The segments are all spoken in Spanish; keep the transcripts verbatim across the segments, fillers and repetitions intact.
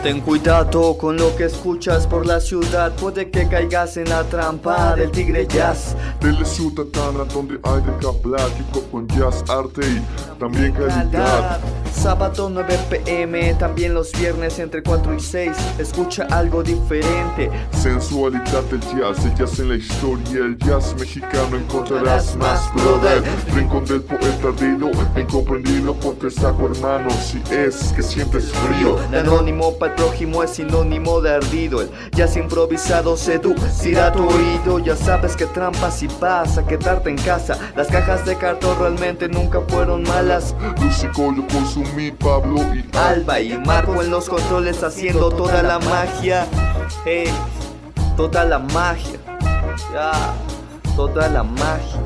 Ten cuidado con lo que escuchas por la ciudad, puede que caigas en la trampa del tigre jazz. De la ciudadana donde hay de que hablar, hip hop con jazz, arte y también calidad. Sábado nueve pm, también los viernes entre cuatro y seis, escucha algo diferente. Sensualidad del jazz, el jazz en la historia, el jazz mexicano encontrarás más, brother. Rincón del poeta ardido, incomprendido por tres saco hermano, si es que sientes frío. De anónimo para el prójimo es sinónimo de ardido, el jazz improvisado seducirá tu oído. Ya sabes que trampas y vas a quedarte en casa, las cajas de cartón realmente nunca fueron malas. Lucico lo consumí, Pablo y Alba y Marco en los controles haciendo toda la magia. Hey, toda la magia, ya, toda la magia.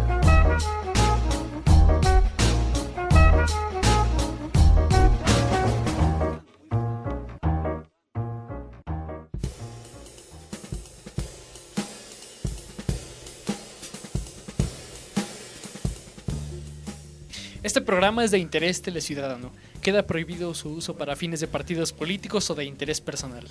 Este programa es de interés teleciudadano. Queda prohibido su uso para fines de partidos políticos o de interés personal.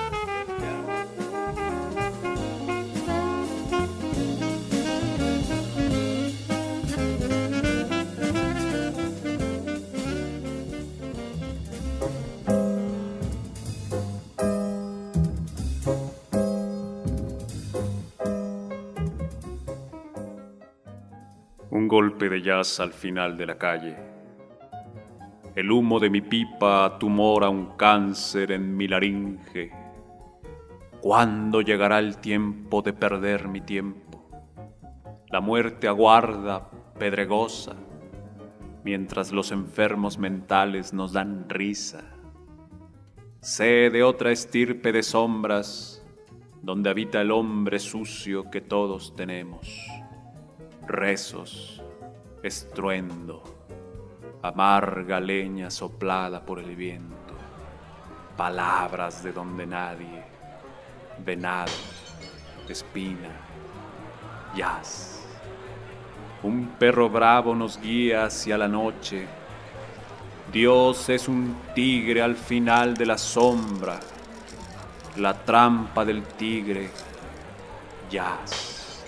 Un golpe de jazz al final de la calle. El humo de mi pipa tumora un cáncer en mi laringe. ¿Cuándo llegará el tiempo de perder mi tiempo? La muerte aguarda, pedregosa, mientras los enfermos mentales nos dan risa. Sé de otra estirpe de sombras, donde habita el hombre sucio que todos tenemos. Rezos, estruendo, amarga leña soplada por el viento, palabras de donde nadie, venado, espina, jazz. Un perro bravo nos guía hacia la noche. Dios es un tigre al final de la sombra, la trampa del tigre, jazz.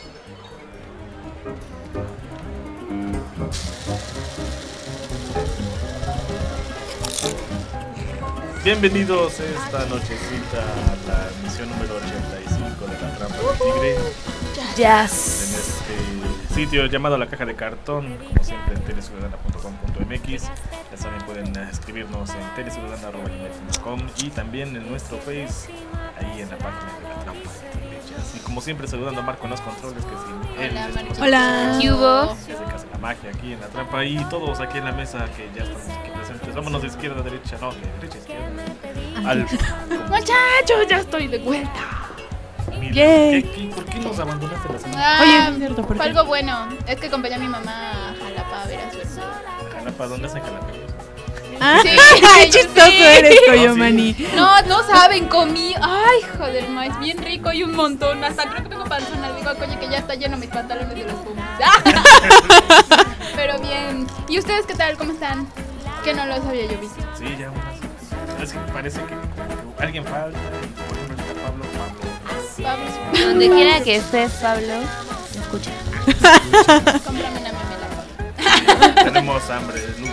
Bienvenidos esta nochecita a la emisión número ochenta y cinco de La Trampa del Tigre. Jazz. En este sitio llamado La Caja de Cartón, como siempre en teleciudadana punto com punto m x. Ya saben, pueden escribirnos en teleciudadana arroba gmail punto com y también en nuestro Face, ahí en la página de La Trampa del Tigre Jazz. Y como siempre, saludando a Marco en los controles, que sin él Hola, estamos Hola. ¿Qué hubo? Que se casa la magia aquí en La Trampa y todos aquí en la mesa que ya estamos aquí presentes. Vámonos de izquierda a derecha, no, de derecha a izquierda. Al, Muchachos, ya estoy de vuelta. Mira, Yay. ¿qué, qué, ¿por qué nos abandonaste la semana? Ah, Oye, es cierto, ¿por fue qué? algo bueno. Es que acompañé a mi mamá a Jalapa a ver a su hermano. Jalapa, ¿dónde es Jalapa? Ah, Sí, qué chistoso sí. eres, No, Coyomani. No, no saben, comí. Ay, joder, ma, es bien rico y un montón. Hasta creo que tengo panzona. Digo, coño, que ya está lleno mis pantalones de las pumas. Pero bien. ¿Y ustedes qué tal? ¿Cómo están? Que no los había yo visto. Sí, ya unas. Es que parece que, que alguien falta. Por ejemplo, está Pablo, Pablo. Pablo, Donde quiera que estés, Pablo, escucha. cómprame una memela, Pablo. Tenemos hambre, luz.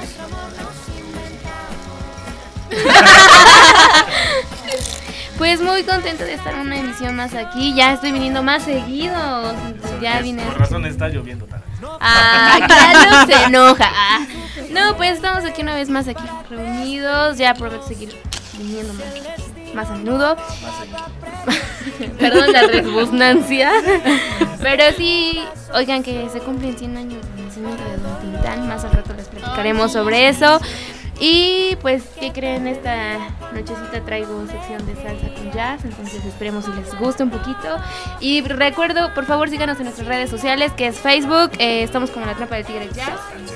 Pues muy contento de estar en una emisión más aquí. Ya estoy viniendo más seguido. Ya Es- vine. Por razón está lloviendo tarde. Ah, Carlos se enoja. Ah. No, pues estamos aquí una vez más aquí reunidos. Ya prometo seguir viniendo más, más a menudo. Más seguido. Perdón la redundancia. Pero sí, oigan que se cumplen cien años del nacimiento de Don Tintán. Más al rato les platicaremos sobre eso. Y pues, ¿qué creen? Esta nochecita traigo sección de salsa con jazz, entonces esperemos si les gusta un poquito. Y recuerdo, por favor, síganos en nuestras redes sociales, que es Facebook, eh, estamos como La Trampa del Tigre Jazz.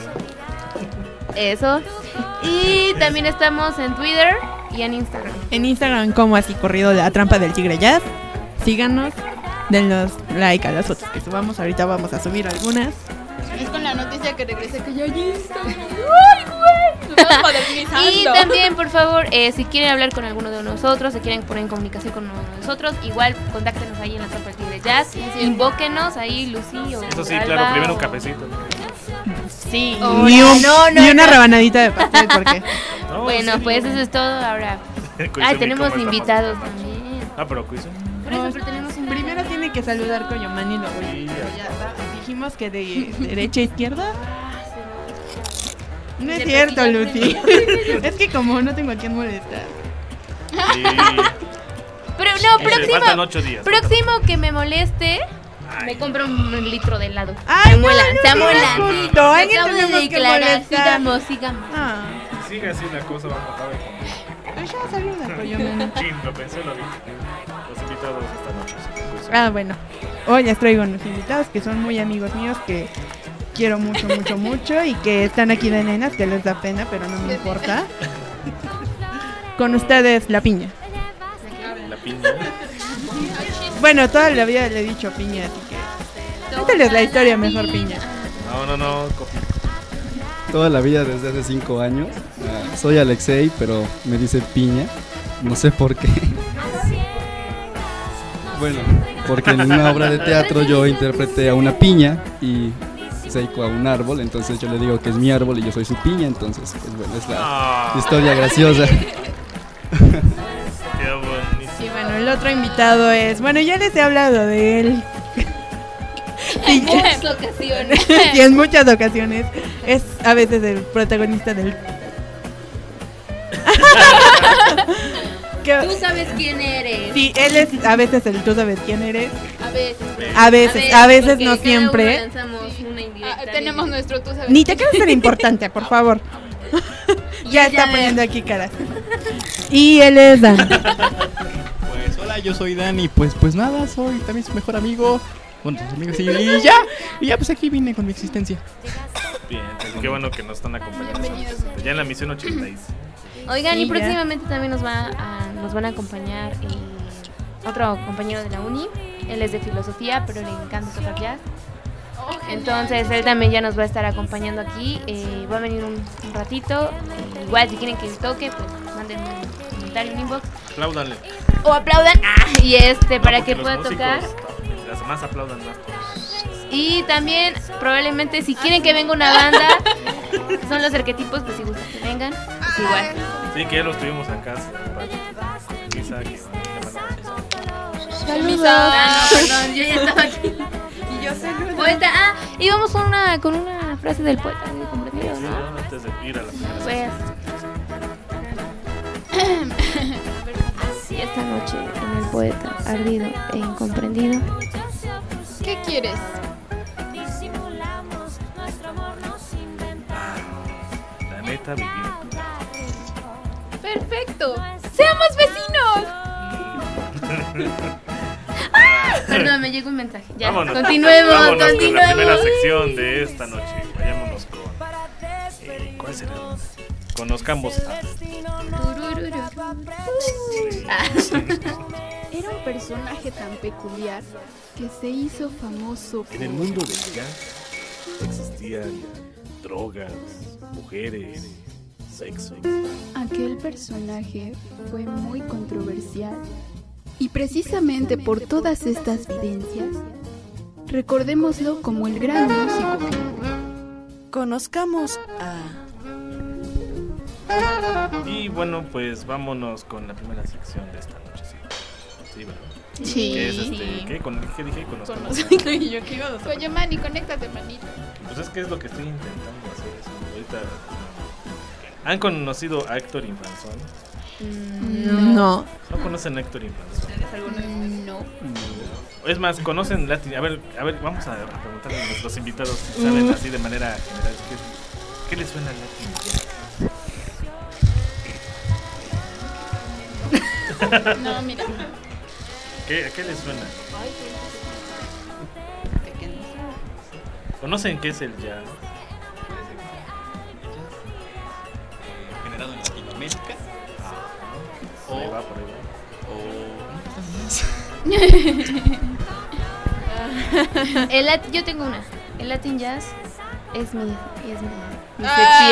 Eso. Y también estamos en Twitter y en Instagram. En Instagram como así corrido La Trampa del Tigre Jazz. Síganos, denos like a las fotos que subamos. Ahorita vamos a subir algunas. Es con la noticia que regresé que ya allí está. ¡Ay, güey! Estamos modernizando. Y también, por favor, eh, si quieren hablar con alguno de nosotros, si quieren poner en comunicación con uno de nosotros, igual contáctenos ahí en la Trampa del Tigre Jazz, invóquenos ahí, Lucy o Eso sí, Alba, claro, primero un o- cafecito. Sí, Oh, ni, un- no, no, ni una no. rebanadita de pastel, porque No, Bueno, sí, pues no. eso es todo. Ahora, Koizumi, ay, tenemos ¿cómo estamos invitados esta noche? también. Ah, pero Koizumi. Por eso, pero tenemos un primero tiene que saludar Koyomani y luego Sí, ya, ya dijimos que de derecha a izquierda. No es De cierto, patilla Lucy. frente. Es que como no tengo a quién molestar. Sí. Pero no, Dice, faltan próximo, ocho días. próximo que me moleste, Ay. me compro un litro de helado. Ay, se no, amuelan, no, se no, amuelan. no, no, no, alguien Acabo de tenemos que declarar, molestar. sigamos, sigamos. Ah, Si sigue así la cosa, vamos a acabar con pues ya saluda, Koyomani. Chin, lo pensé, lo vi. Los invitados esta noche. Koizumi. Ah, bueno. Hoy les traigo unos invitados que son muy amigos míos que quiero mucho, mucho, mucho y que están aquí de nenas, que les da pena, pero no me importa. Con ustedes, la piña. La piña. Bueno, toda la vida le he dicho piña, así que cuéntales la historia mejor, piña. No, no, no. Copi. Toda la vida desde hace cinco años. Ah, soy Alexei, pero me dice piña. No sé por qué. Bueno, porque en una obra de teatro yo interpreté a una piña y Seiko a un árbol, entonces yo le digo que es mi árbol y yo soy su piña, entonces pues bueno, es la Ah, historia graciosa. qué bonito. Y bueno, el otro invitado es, bueno, ya les he hablado de él. En muchas ocasiones. Y en muchas ocasiones es a veces el protagonista del... Que- Tú sabes quién eres. Sí, él es a veces el tú sabes quién eres, A ver, a veces, a veces porque no cada siempre. uno lanzamos una indirecta. ah, tenemos nuestro tú sabes. Ni te quieres ser importante, por favor. Ya está ya poniendo aquí caras. Y él es Dan. Pues hola, yo soy Dan y pues pues nada, soy también su mejor amigo. Bueno, sus amigos y, y ya, y ya pues aquí vine con mi existencia. Bien, pues, qué bueno que nos están acompañando. Bienvenidos. Ya en la misión ochenta y seis. Oigan, Sí, y ya. próximamente también nos va a, nos van a acompañar eh, otro compañero de la uni. Él es de filosofía, pero le encanta tocar jazz. Oh, genial. Entonces él también ya nos va a estar acompañando aquí. eh, va a venir un, un ratito. eh, igual si quieren que toque, pues manden un comentario, un inbox. Apláudanle. O aplaudan. Ah, y este, para No, que porque pueda los tocar. músicos, Las más aplaudan más. Y también, probablemente, si quieren que venga una banda, son los arquetipos, pues si gustan que vengan, pues igual. Sí, que ya los tuvimos acá. Con Elisa, que Saludos. Ah, no, perdón, yo ya estaba aquí. Y yo saludo. Poeta, ah, íbamos con una, con una frase del poeta, ¿sí? ¿Comprendido, no? ¿no? Antes de ir a la primera Pues. Y esta noche en el poeta, ardido e incomprendido. ¿Qué quieres? La neta, vivir. Perfecto. ¡Seamos vecinos! Perdón, me llegó un mensaje. Ya, Vámonos. continuemos, Vámonos con la primera continuemos. sección de esta noche. Vayámonos con. Eh, ¿Cuál será? Conozcamos a. Era un personaje tan peculiar que se hizo famoso En el por- mundo del jazz existían drogas, mujeres, sexo. Aquel personaje fue muy controversial y precisamente por todas estas vivencias, recordémoslo como el gran músico que fue. Conozcamos a... Y bueno, pues vámonos con la primera sección de esta noche. Sí, sí, ¿verdad? Sí. ¿Qué es este? ¿Qué, con, ¿qué dije? Conozcamos. Y yo qué iba a Oye, Manny, conéctate, manito. Pues es que es lo que estoy intentando hacer. Eso. Ahorita. ¿Han conocido a Héctor Infanzón? No. ¿No conocen a Héctor Infanzón? No. Es más, ¿conocen Latin? A ver, a ver, vamos a preguntarle a nuestros invitados si saben así de manera general. ¿Qué, qué les suena Latin? No, mira. ¿Qué, ¿A qué les suena? ¿Conocen qué es el jazz? Generado en Latinoamérica. Por ahí va, por ahí va. El lat- yo tengo una. El Latin Jazz Es mi, es mi, mi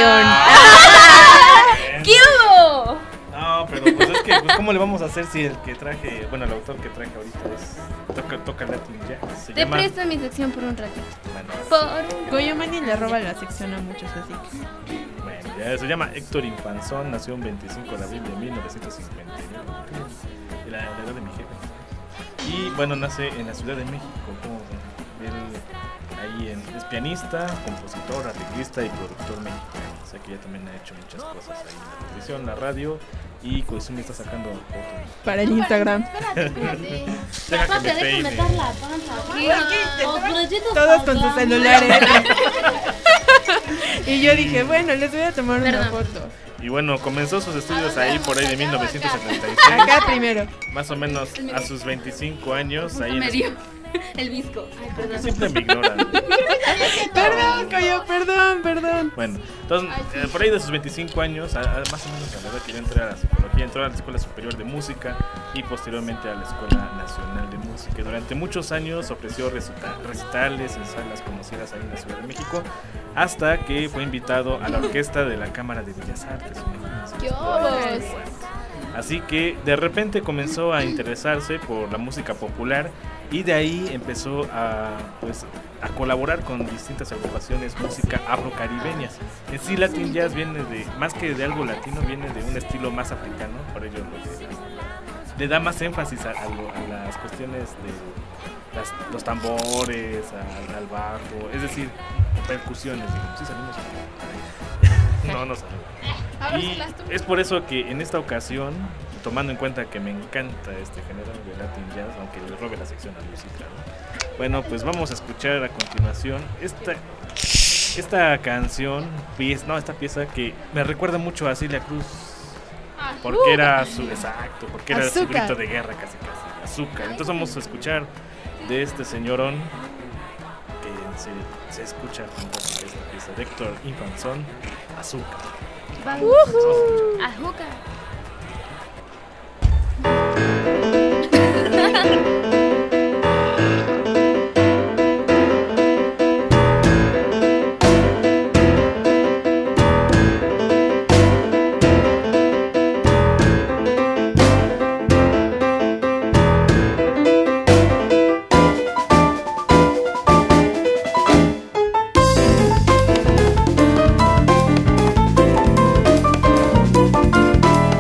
Ah. sección. ¿Qué hubo? No, pero pues es que, pues, ¿cómo le vamos a hacer si el que traje, bueno, el autor que traje ahorita es, toca, toca Latin Jazz? Se Te llama- presto mi sección por un ratito. Bueno, Por un Goyomani le roba la sección a muchos, así que... bueno, ya se llama Héctor Infanzón, nació un veinticinco de abril de mil novecientos cincuenta y nueve, de la, la edad de mi jefe. Y bueno, nace en la Ciudad de México, como él ahí en, es pianista, compositor, arreglista y productor mexicano. O sea que ya también ha hecho muchas cosas ahí en la televisión, la radio y pues me está sacando fotos. Para el Instagram. Deja que me peine. Todos con sus celulares. Y yo dije, bueno, les voy a tomar una Perdón. foto. Y bueno, comenzó sus estudios ahí por ahí de mil novecientos setenta y seis. Acá primero. Más o menos a sus veinticinco años. Ahí en me dio el visco. Ay, perdón. Siempre me ignoran. Perdón, Coyo, perdón, perdón. Bueno, entonces eh, por ahí de sus veinticinco años, a- a- más o menos a la edad que yo entré a la psicología, entró a la Escuela Superior de Música y posteriormente a la Escuela Nacional de Música. Y durante muchos años ofreció recita- recitales en salas conocidas ahí en la Ciudad de México, hasta que fue invitado a la orquesta de la Cámara de Bellas Artes. Imagínense. ¡Qué obos! Así que de repente comenzó a interesarse por la música popular y de ahí empezó a, pues, a colaborar con distintas agrupaciones música afrocaribeñas. En sí Latin Jazz viene de, más que de algo latino, viene de un estilo más africano, por ello lo que le da más énfasis a, a lo- a las cuestiones de las- los tambores, al, al bajo, es decir, percusiones, digamos. Sí salimos. No, no salimos. Y es por eso que en esta ocasión, tomando en cuenta que me encanta este género de Latin Jazz, aunque le robe la sección a Lucy, claro. Bueno, pues vamos a escuchar a continuación esta, esta canción, pieza, no, esta pieza que me recuerda mucho a Celia Cruz. Porque era su, exacto, porque era su Azúcar. grito de guerra casi casi, azúcar. Entonces vamos a escuchar de este señorón que se, se escucha fantástica esta pieza de Héctor Infanzón, Azúcar. Vamos. Azúcar. Azúcar.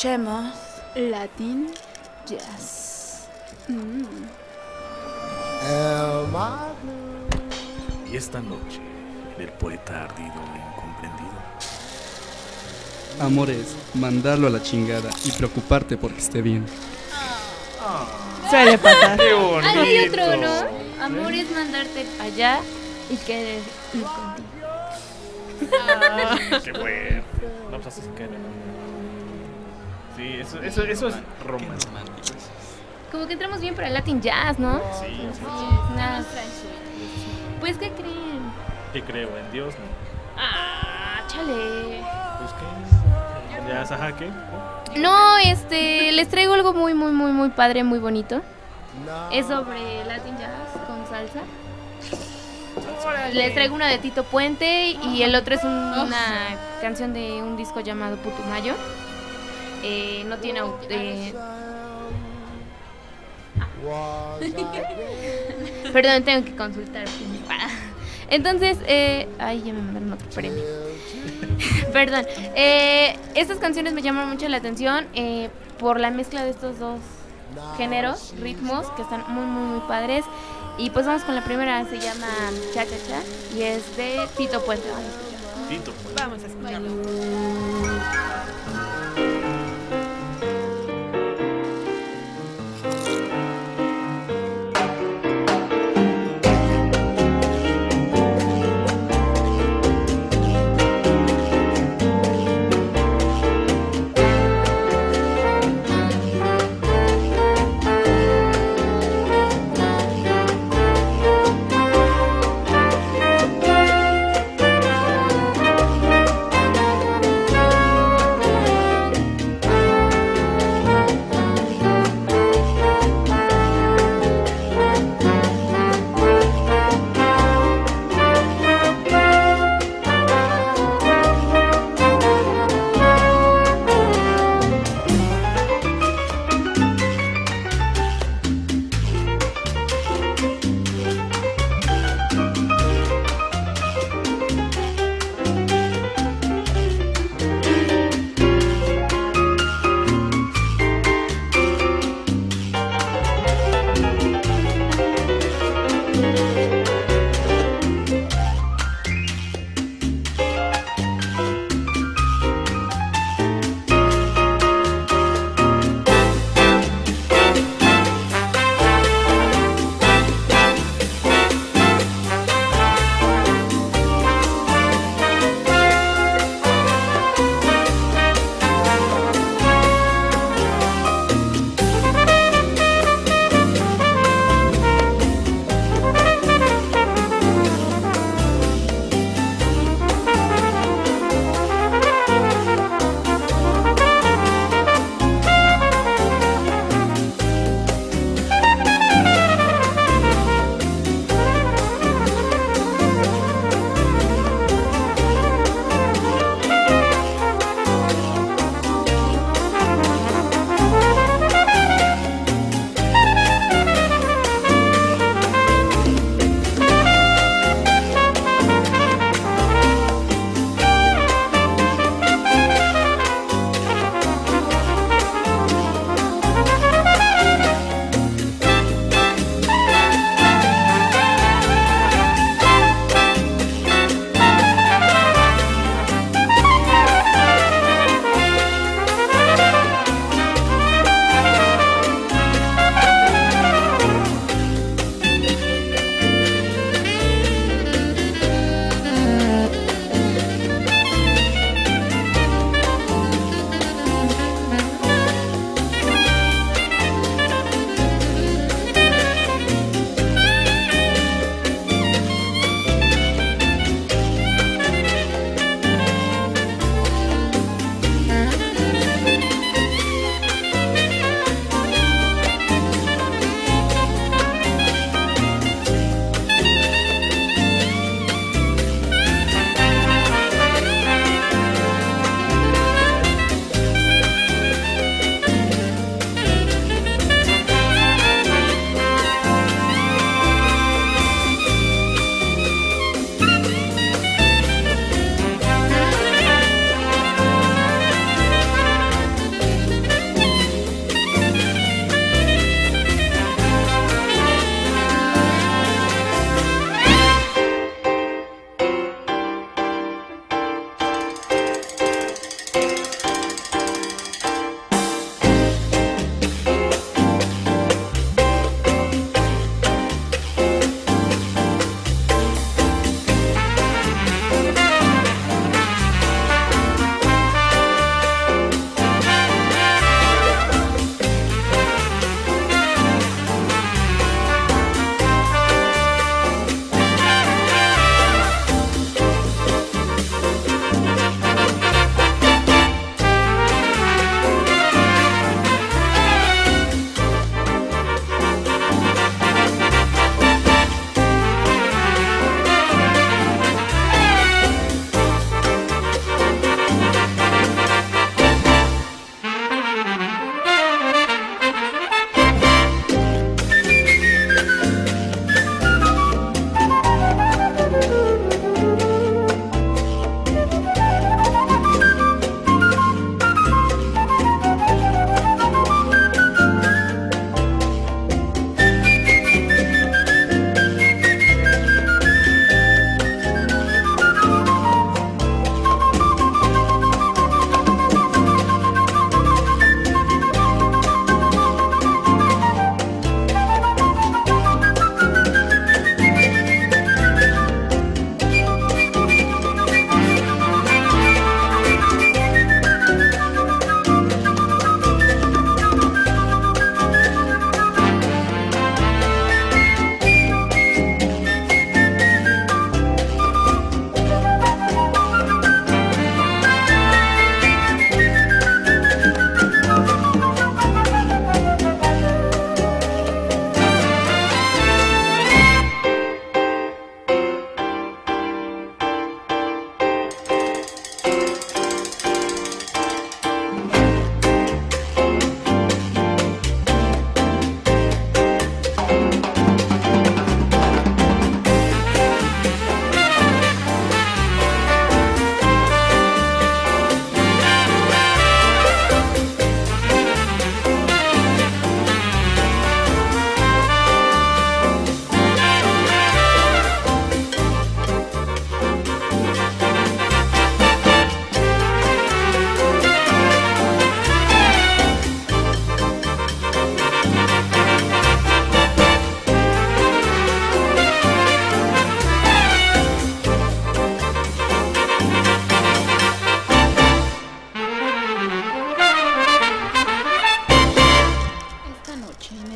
Escuchemos Latin jazz. Mm. Y esta noche, el poeta ardido e incomprendido. Amor es mandarlo a la chingada y preocuparte porque esté bien. Suele pasar. ¡Qué bonito! Ahí hay otro, ¿no? Amor es mandarte allá y querer ir contigo. Ah, ¡qué bueno! No, pues así se cae, ¿no? Sí, eso, eso, eso es romántico. Como que entramos bien para el Latin Jazz, ¿no? Sí, sí, sí. Nada. Pues, ¿qué creen? ¿Qué creo? ¿En Dios? No. Ah, chale. Pues qué. ¿Ya ajá, qué? No, este, les traigo algo muy, muy, muy, muy padre, muy bonito. Es sobre Latin Jazz con salsa. Les traigo una de Tito Puente y el otro es un- una canción de un disco llamado Putumayo. Eh, no tiene au- eh, ah. Perdón, tengo que consultar. Entonces, eh, ay, ya me mandaron otro premio. Perdón. Eh, estas canciones me llaman mucho la atención eh, por la mezcla de estos dos géneros, ritmos, que están muy, muy, muy padres. Y pues vamos con la primera, se llama Cha Cha Cha y es de Tito Puente. Vamos a escuchar. Tito, pues. Vamos a escucharlo. Thank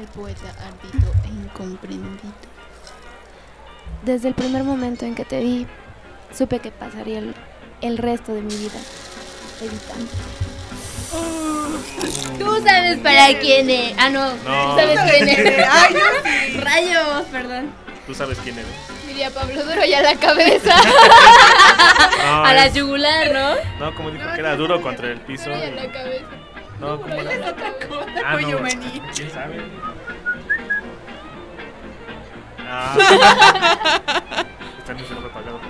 poeta ardido e incomprendido. Desde el primer momento en que te vi, supe que pasaría el, el resto de mi vida evitando. Tú sabes para quién es. Ah, no. No. ¿Tú sabes quién es? Ay, yo sí. Rayos, perdón. Tú sabes quién eres. Diría Pablo Duro y a la cabeza. No, A la es- yugular, ¿no? No, como dijo que era duro contra el piso. Y a la cabeza. No, como Esa es era. otra cosa. Ah, Cuello no. maní. ¿Quién sabe? Ah. Está en el apagado.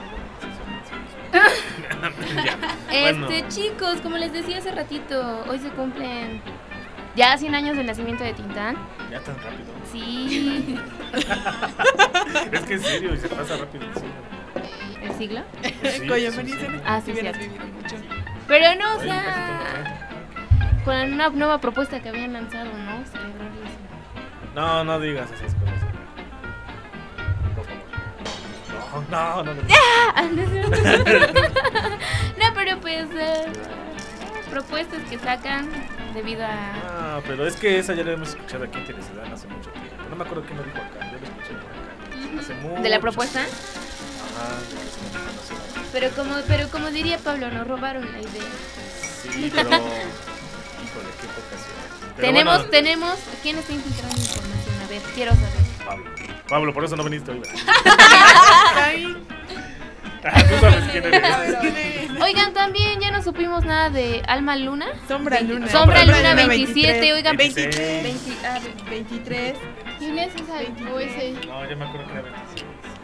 Ya. Este, Bueno. chicos, como les decía hace ratito, hoy se cumplen ya cien años del nacimiento de Tintán. Ya tan rápido. Sí. Es que en serio, y se pasa rápido el siglo. ¿El siglo? Sí, Cuello sí, maní, sí. se- Ah, sí, hubieras cierto. vivido mucho. Pero no, o Ay, sea, con una nueva propuesta que habían lanzado, ¿no? Celebrar eso. No, no digas esas cosas. Por favor. No, no, no. no, no. Ah, no, es cierto. No, pero pues eh, propuestas que sacan debido a... Ah, pero es que esa ya la hemos escuchado aquí en Teleciudad hace mucho tiempo. No me acuerdo quién lo dijo acá, yo lo escuché por acá. Hace mucho. ¿De la propuesta? Ajá, de que se me dijo, no sé. Pero como, pero como diría Pablo, nos robaron la idea. Sí, pero. Híjole, qué poca sí. Pero Tenemos, bueno, tenemos... ¿Quién está infiltrando información? A ver, quiero saber. Pablo. Pablo, por eso no viniste hoy, ¿verdad? Ay, Ah, tú sabes quién eres. Oigan, también ya no supimos nada de Alma Luna. Sombra Luna. Sombra Luna Luna veintisiete, oigan, veintiséis. veinti, ah, veintitrés. ¿Quién es esa? O ese. No, yo me acuerdo que era veintiséis.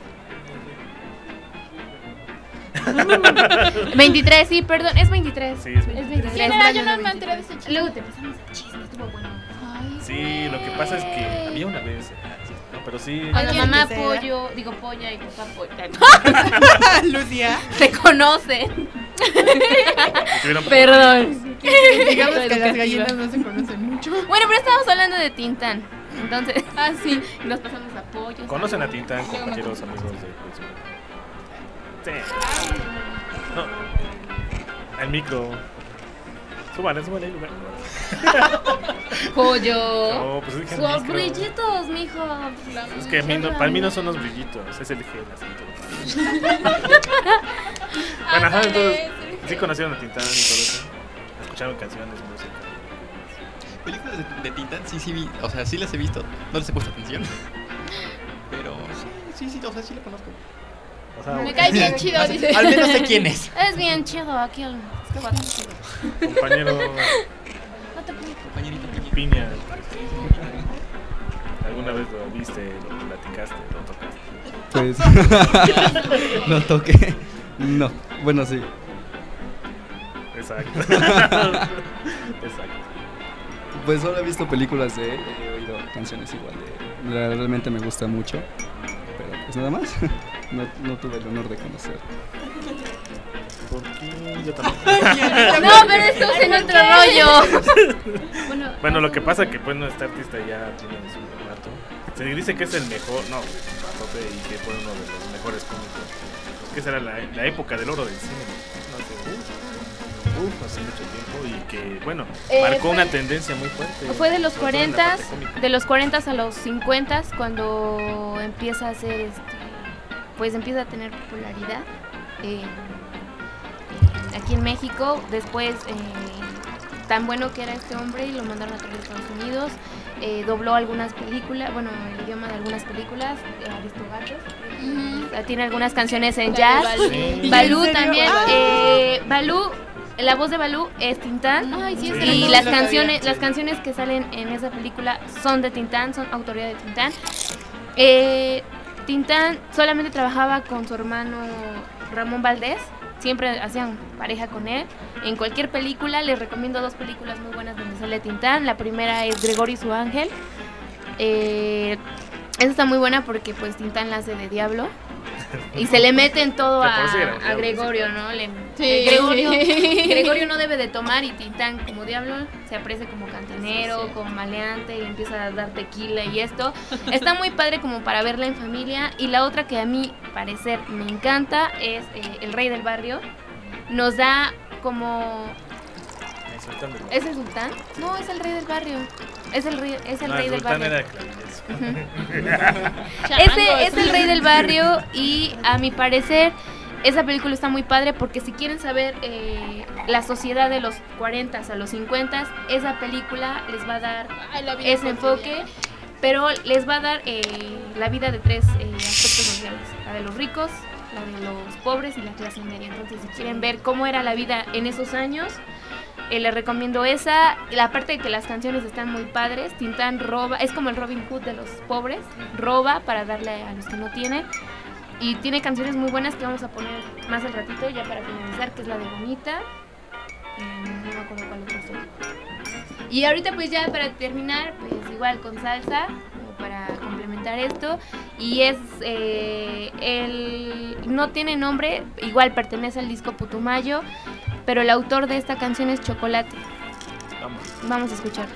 veintitrés, sí, perdón, es veintitrés. Sí, es Es veintitrés. ¿Quién era? Yo no me enteré de ese chico. Luego te pasamos el chisme, estuvo bueno. Ay, Sí, lo que pasa es que había una vez. ah, sí, No, pero sí. Cuando ¿Quién mamá que sea? pollo, digo polla y papá polla. Lucía. Se conocen. Tuvieron- Perdón. Digamos que las Educativa. gallinas no se conocen mucho. Bueno, pero estábamos hablando de Tintán. Entonces, Ah, sí. nos pasamos a pollo. ¿Conocen a Tintán, compañeros amigos de Facebook? Sí. No. El micro. Súbale, súbale, lugar. Pollo. No, pues dije el Sus micro. brillitos, mijo. Es que a mí no- para mí no son los brillitos, es el gel. Así, todo. Bueno, ajá, entonces, sí conocieron a Tintán y todo eso. Escucharon canciones, música. Películas de, de Tintán, sí, sí vi, o sea, sí las he visto, no les he puesto atención. Pero sí, sí, sí, o sea, sí la conozco. O sea, Me cae bien chido, Al- dice. Al menos sé quién es. Es bien chido aquí el compañero No te preocupes. Compañerito Piña. Piña. ¿Alguna vez lo viste, lo platicaste, lo tocaste? Pues lo toqué. No, bueno, sí. Exacto. Exacto. Pues solo he visto películas de él, he oído canciones igual de él. Realmente me gusta mucho, pero pues nada más. No, no tuve el honor de conocerlo. ¿Por qué? Yo también. No, pero esto es en otro rollo. Bueno, Bueno, lo que pasa es que pues no, este artista ya tiene su rato. Se dice que es el mejor, no, es un ratote y que fue uno de los mejores cómicos. Pues que esa era la, la época del oro del cine. No sé, uf, uf, hace mucho tiempo y que, bueno, Eh, marcó fue- una tendencia muy fuerte. fue de los sobre todo en la cuarenta, parte cómica. de los cuarenta a los cincuenta cuando empieza a hacer este, pues empieza a tener popularidad eh, eh, aquí en México. Después eh, tan bueno que era este hombre y lo mandaron a traer a Estados Unidos. Eh, dobló algunas películas, bueno, el idioma de algunas películas, eh, Aristogatos. Eh, Tiene algunas canciones en La de jazz. Balú. Sí. Balú ¿En serio? también. Ah. Eh, Balú, la voz de Balú es Tintán. Ay, sí, es Sí. Y el las no lo canciones, sabía. las canciones que salen en esa película son de Tintán, son autoría de Tintán. Eh, Tintán solamente trabajaba con su hermano Ramón Valdés, siempre hacían pareja con él. En cualquier película, les recomiendo dos películas muy buenas donde sale Tintán. La primera es Gregorio y su ángel. Eh, esa está muy buena porque pues Tintán la hace de diablo. Y se le mete en todo De a, por sí era un a diablo, Gregorio, sí. ¿no? Le- Sí. eh, Gregorio, Gregorio no debe de tomar y Tintán como diablo se aparece como cantinero, Sí, sí. como maleante y le empieza a dar tequila y esto. Está muy padre como para verla en familia. Y la otra que a mí parecer me encanta es eh, El Rey del Barrio. Nos da como sultán del barrio. ¿Es el sultán? No, es el rey del barrio. Es el rey, es el No, rey el del sultán barrio. era Clavides. Ujú. Ese es el rey del barrio y a mi parecer esa película está muy padre porque si quieren saber eh, la sociedad de los cuarenta a los cincuenta, esa película les va a dar Ay, la vida ese enfoque, cotidiana. pero les va a dar eh, la vida de tres eh, aspectos sociales, la de los ricos, la de los pobres y la clase media. Entonces si quieren ver cómo era la vida en esos años, eh, les recomiendo esa. La parte de que las canciones están muy padres. Tintán roba, es como el Robin Hood de los pobres, roba para darle a los que no tienen. Y tiene canciones muy buenas que vamos a poner más al ratito, ya para finalizar, que es la de Bonita. Eh, no me acuerdo cuál otra fue. Y ahorita pues ya para terminar, pues igual con salsa, como para complementar esto. Y es, eh, el no tiene nombre, igual pertenece al disco Putumayo, pero el autor de esta canción es Chocolate. Vamos. Vamos a escuchar.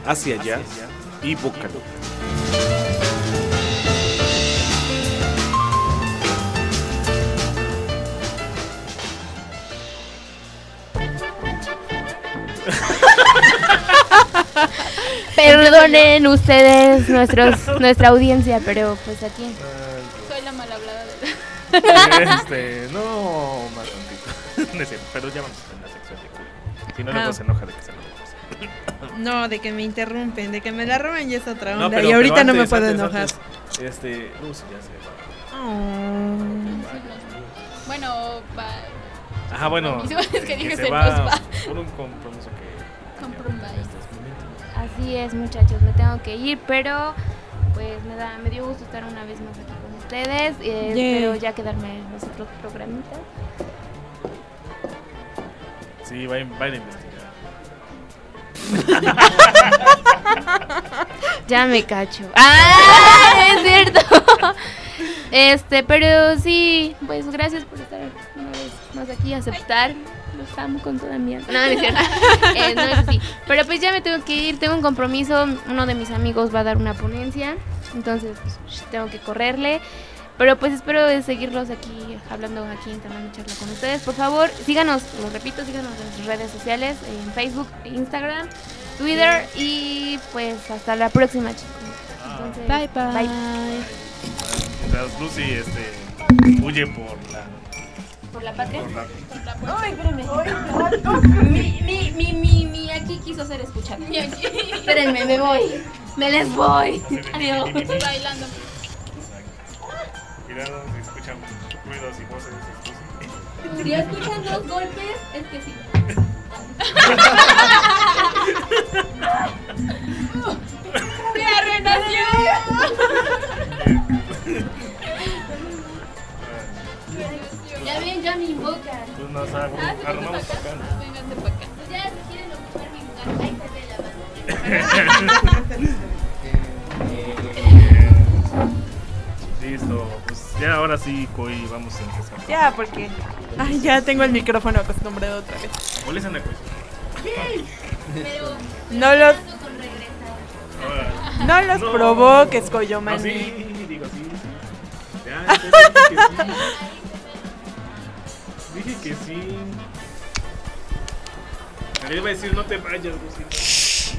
Hacia Allá y Vocaloid. Perdonen ustedes, nuestros, nuestra audiencia, pero pues aquí. Soy la mal hablada de la... Este, no, más tantito. No es cierto, pero ya vamos en la sección de culo. Si no, Ah. luego se enoja de que se enoja. No, de que me interrumpen, de que me la roban ya es otra onda. No, pero- y ahorita pero no me antes, puedo antes, enojar. antes, Este, Lucy ya se va. Oh. Bueno, va. Ajá, bueno. Es que dije se se va nos va. por un compromiso que. Compromiso. Así es, muchachos, me tengo que ir, pero pues me da, me dio gusto estar una vez más aquí con ustedes. Eh, Yay. espero ya quedarme en los otros programitas. Sí, va a, va a ir a investigar. Ya me cacho. ¡Ah! Es cierto. Este, pero sí, pues gracias por estar una vez más aquí, aceptar. Los amo con toda mi alma. No, no es cierto. Eh, no es así. Pero pues ya me tengo que ir, tengo un compromiso. Uno de mis amigos va a dar una ponencia. Entonces, pues, tengo que correrle. Pero pues espero de seguirlos aquí, hablando aquí, entablando charla con ustedes. Por favor, síganos, lo repito, síganos en nuestras redes sociales, en Facebook, Instagram, Twitter. Y pues hasta la próxima, chicos. Entonces, Bye, bye. bye. Mientras Lucy este, huye por la. ¿Por la patria? Por la- Ay, espérame. Mi, mi, mi, mi, mi aquí quiso ser escuchado. Espérenme, me voy. Me les voy. Adiós. Bailando. Cuidado si escuchan ruidos y voces. Lucy. Si escuchan dos golpes, es que sí. ¡Me renació! Ya ven, ya me invocan. Pues nos arru- Ah, sí, arrumamos vénganse acá. para acá. Vénganse para acá. Pues ya, si quieren ocupar mi lugar, ahí se ve la banda. Listo, pues ya ahora sí, Koi, vamos a empezar. Ya, porque. Ay, ya tengo el micrófono acostumbrado otra vez. ¿Cuál es una cosa? Pero No los, con regresar. Ahora. no los No. provoques, No, Coyomani. sí, digo sí. Ya, entonces dije que sí. Dije que sí. Le iba a decir, no te vayas, Lucy.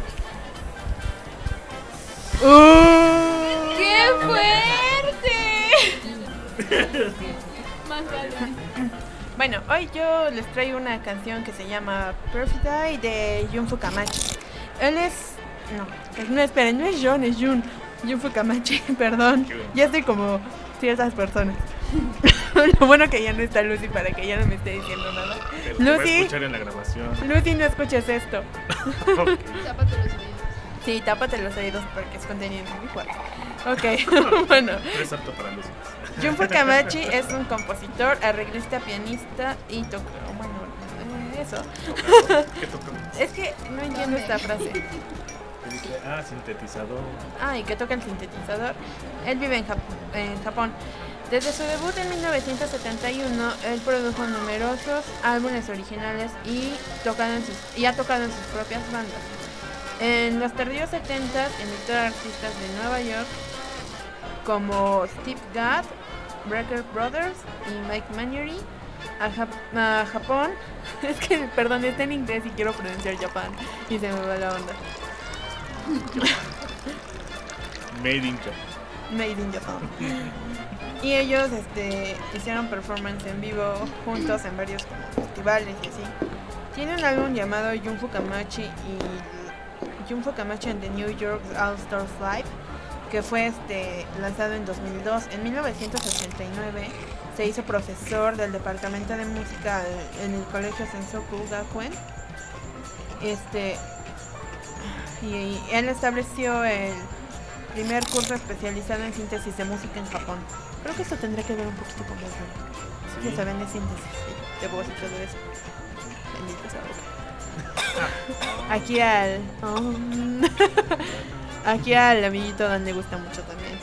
Uh. ¡Qué fuerte! Más vale. Bueno, hoy yo les traigo una canción que se llama Perfect Day de Jun Fukamachi. Él es... No, pues no, esperen, no es Jun, es Jun. Jun Fukamachi, perdón. Ya estoy como ciertas personas. Lo bueno que ya no está Lucy para que ya no me esté diciendo nada. Pero te voy a Lucy, escuchar en la grabación. Lucy, no escuches esto. Ok. Tápate los oídos. Sí, tápate los oídos porque es contenido muy fuerte. Ok, bueno. No es apto para Lucy. Jun Fukamachi es un compositor, arreglista, pianista y toca... Bueno, eh, eso. ¿Qué tocamos? Es que no entiendo esta frase. Dice, ah, sintetizador. Ah, y que toca el sintetizador. Él vive en, Jap- en Japón. Desde su debut en mil novecientos setenta y uno, él produjo numerosos álbumes originales y, tocado en sus, y ha tocado en sus propias bandas. En los tardíos setentas invitó a artistas de Nueva York como Steve Gadd, Brecker Brothers y Mike Manury a, Jap- a Japón. Es que, perdón, está en inglés y quiero pronunciar Japan y se me va la onda. Made in Japan. Made in Japan. Y ellos este, hicieron performance en vivo juntos en varios como, festivales y así. Tiene un álbum llamado Jun Fukamachi y Jun Fukamachi and the New York All Stars Live, que fue este, lanzado en dos mil dos. En mil novecientos ochenta y nueve se hizo profesor del departamento de música en el colegio Sensoku Gakuen. Este, y él estableció el primer curso especializado en síntesis de música en Japón. Creo que esto tendrá que ver un poquito con eso. Sí. Ya saben, es síntesis de voz y todo eso. Bendito sea boca. Aquí al... Aquí al amiguito Dan le gusta mucho también.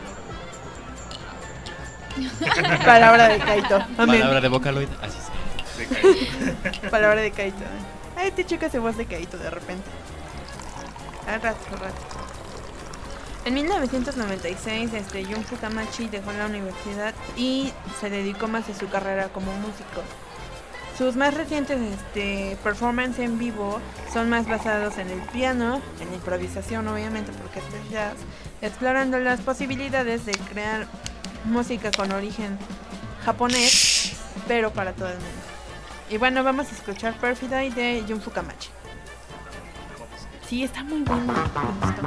Palabra de Kaito. Amén. Palabra de Vocaloid, así sea. Palabra de Kaito. Ay, este chico hace voz de Kaito de repente. al rato, al rato. En mil novecientos noventa y seis, este, Jun Fukamachi dejó la universidad y se dedicó más a su carrera como músico. Sus más recientes este, performances en vivo son más basados en el piano, en la improvisación obviamente porque esto es jazz, explorando las posibilidades de crear música con origen japonés, pero para todo el mundo. Y bueno, vamos a escuchar Perfect Eye de Jun Fukamachi. Sí, está muy bueno. Me gustó.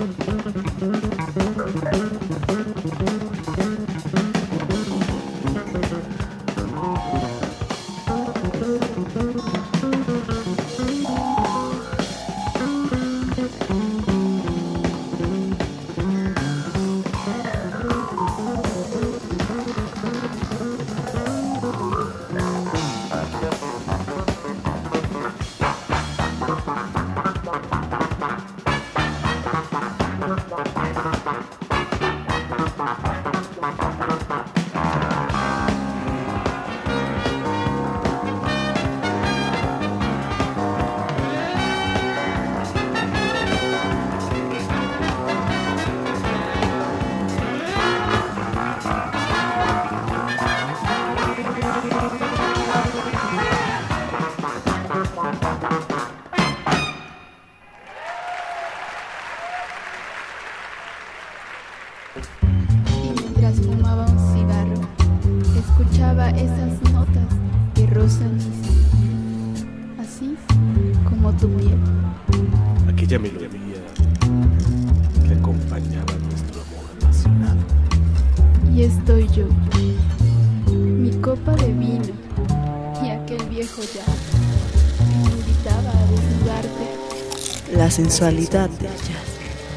Y mientras fumaba un cigarro, escuchaba esas notas que rozan mi ser, así como tu piel. Aquella melodía que acompañaba nuestro amor apasionado. Y estoy yo, mi copa de vino y aquel viejo jazz que me invitaba a desnudarte. La sensualidad del jazz.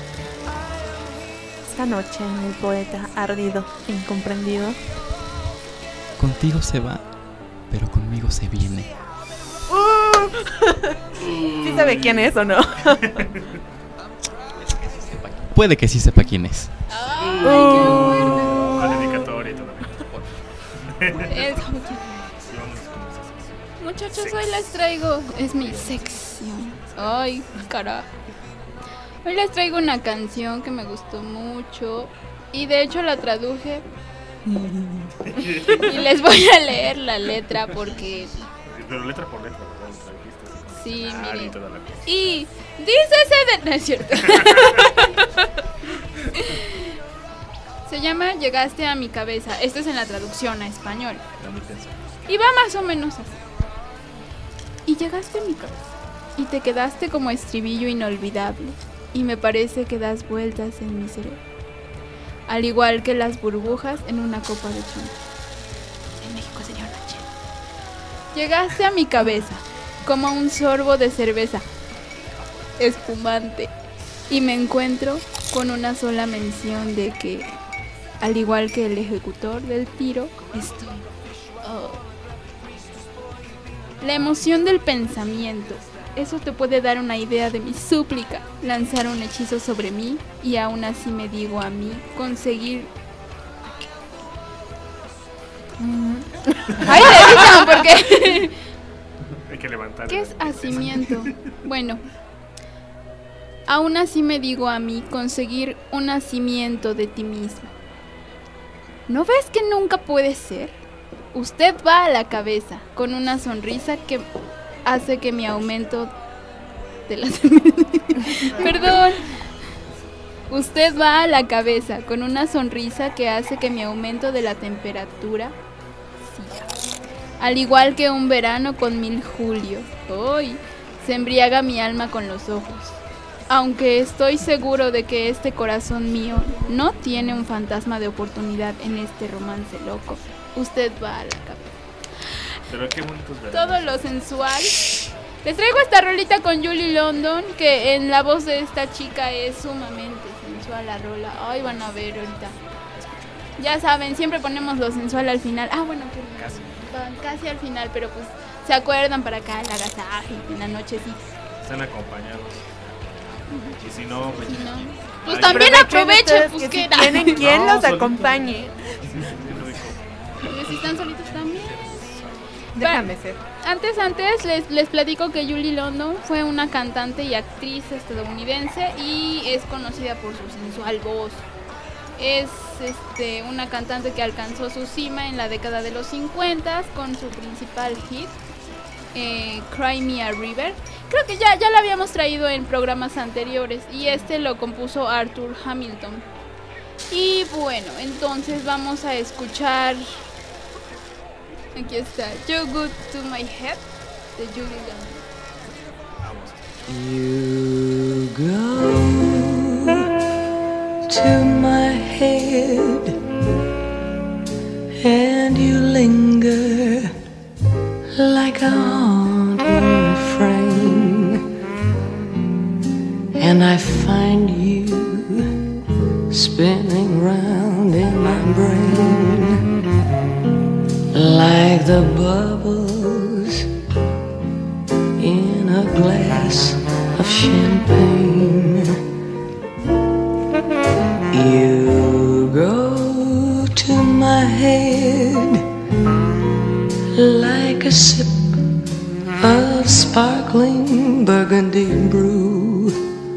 Esta noche el poeta ardido e incomprendido. Contigo se va, pero conmigo se viene. Uh, ¿Sí sabe quién es o no? Puede que sí sepa quién es. Ay, uh, La dedicatoria y todo. Es Muchachos, hoy les traigo, es mi sección. Ay, carajo. Hoy les traigo una canción que me gustó mucho y de hecho la traduje y les voy a leer la letra porque... Pero letra por letra, ¿verdad? Sí, ah, miren. Y, y dice ese de... No es cierto. Se llama Llegaste a mi cabeza. Esto es en la traducción a español. Y va más o menos así. Y llegaste a mi cabeza y te quedaste como estribillo inolvidable. Y me parece que das vueltas en mi cerebro, al igual que las burbujas en una copa de chumbo. En México sería una chela. Llegaste a mi cabeza como un sorbo de cerveza espumante y me encuentro con una sola mención de que, al igual que el ejecutor del tiro, estoy... Oh. La emoción del pensamiento. Eso te puede dar una idea de mi súplica, lanzar un hechizo sobre mí y aún así me digo a mí, conseguir... Mm. ¡Ay, le digan! Porque... Hay que levantar. ¿Qué es hacimiento? Bueno, aún así me digo a mí, conseguir un nacimiento de ti mismo. ¿No ves que nunca puede ser? Usted va a la cabeza con una sonrisa que... hace que mi aumento de la perdón usted va a la cabeza con una sonrisa que hace que mi aumento de la temperatura siga, al igual que un verano con mil julios. Hoy se embriaga mi alma con los ojos, aunque estoy seguro de que este corazón mío no tiene un fantasma de oportunidad en este romance loco. Usted va a la cabeza. Pero qué bonitos veranos. Todo lo sensual. Les traigo esta rolita con Julie London, que en la voz de esta chica es sumamente sensual la rola. Ay, van a ver ahorita. Ya saben, siempre ponemos lo sensual al final. Ah, bueno, que casi. Casi al final, pero pues se acuerdan para acá el agasaje en la noche, sí. Están acompañados. Y si no, pues, no. Pues Ay, también aprovechen, pues que que si tienen quien No, los solito. acompañe. Y si están solitos también. Déjame ser. Antes, antes les, les platico que Julie London fue una cantante y actriz estadounidense y es conocida por su sensual voz. Es este, una cantante que alcanzó su cima en la década de los cincuenta con su principal hit, eh, Cry Me a River. Creo que ya, ya la habíamos traído en programas anteriores y este lo compuso Arthur Hamilton. Y bueno, entonces vamos a escuchar... Aquí está, You Good to My Head de Julie London. You go to my head and you linger like a haunting refrain, and I find you spinning round in my brain like the bubbles in a glass of champagne. You go to my head like a sip of sparkling burgundy brew,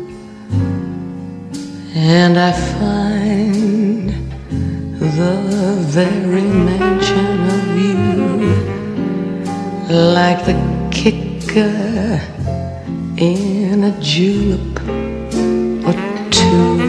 and I find the very mention of you like the kicker in a julep or two.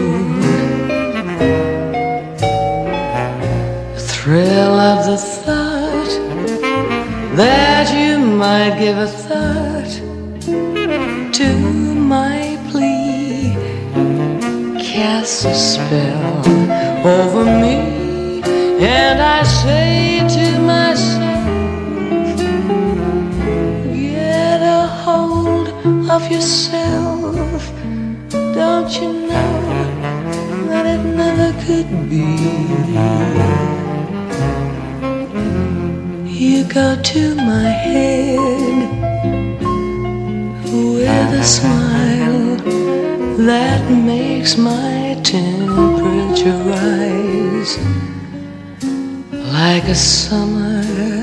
The thrill of the thought that you might give a thought to my plea casts a spell over me, and I say to myself, get a hold of yourself. Don't you know that it never could be? You go to my head with a smile that makes my temperature rise like a summer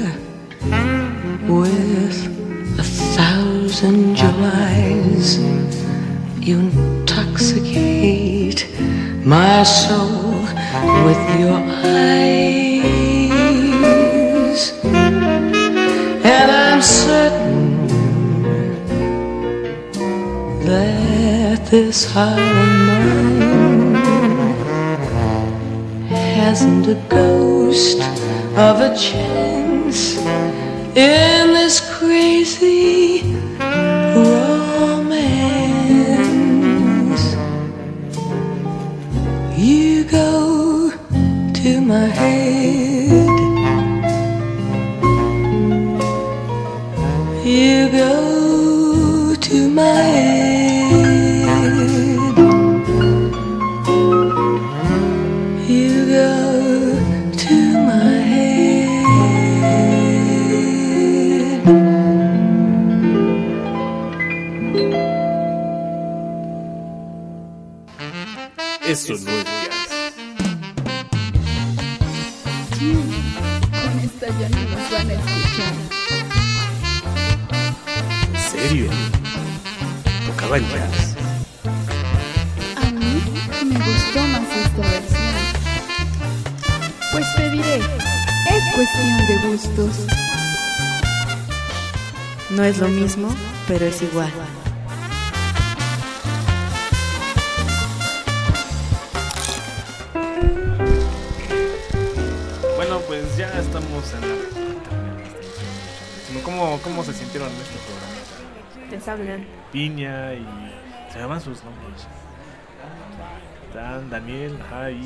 with a thousand Julys. You intoxicate my soul with your eyes, and I'm certain that this heart of mine hasn't a ghost of a chance in this crazy romance. You go to my head, you go to my head, you go to my head. Eso no es jazz. Con esta ya no nos van a escuchar. ¿En serio? ¿Tocaban jazz? A mí me gustó más esta versión. Pues te diré, es cuestión de gustos. No es lo mismo, pero es igual. Bueno, pues ya estamos en la... ¿Cómo, cómo se sintieron en este programa? Les hablan. Piña y... Se llaman sus nombres. Dan, Daniel, ajá, y...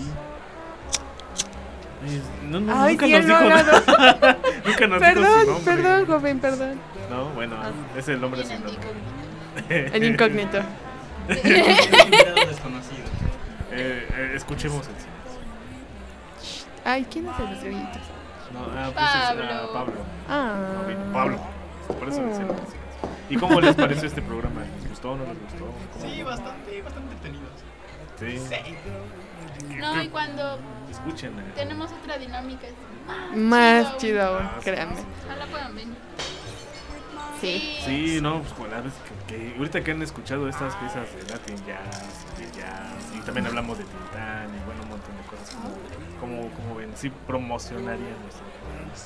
No, no, Ay, nunca sí, nos no, dijo no, nada. no. Nunca nos Perdón, dijo su nombre. perdón, joven, perdón. No, bueno, es el nombre sin nombre. El incógnito. Desconocido. Eh, eh, escuchemos el silencio. Ay, ¿quién es el de Cebollitas? No, ah, pues Pablo. Es, ah, Pablo. Ah. No vino Pablo. Por eso decía el silencio. ¿Y cómo les pareció este programa? ¿Les gustó o no les gustó? ¿Cómo? Sí, bastante, bastante entretenido. Sí. No, y cuando Escuchen. eh. tenemos otra dinámica es más, Más chido. chido aún, Ah, sí. créanme. Ojalá puedan venir. Sí. Sí, no, pues con la vez que, que ahorita que han escuchado estas piezas de Latin Jazz, de jazz, y también hablamos de Tintán y bueno, un montón de cosas como, como, como ven, sí promocionarían nuestro programa.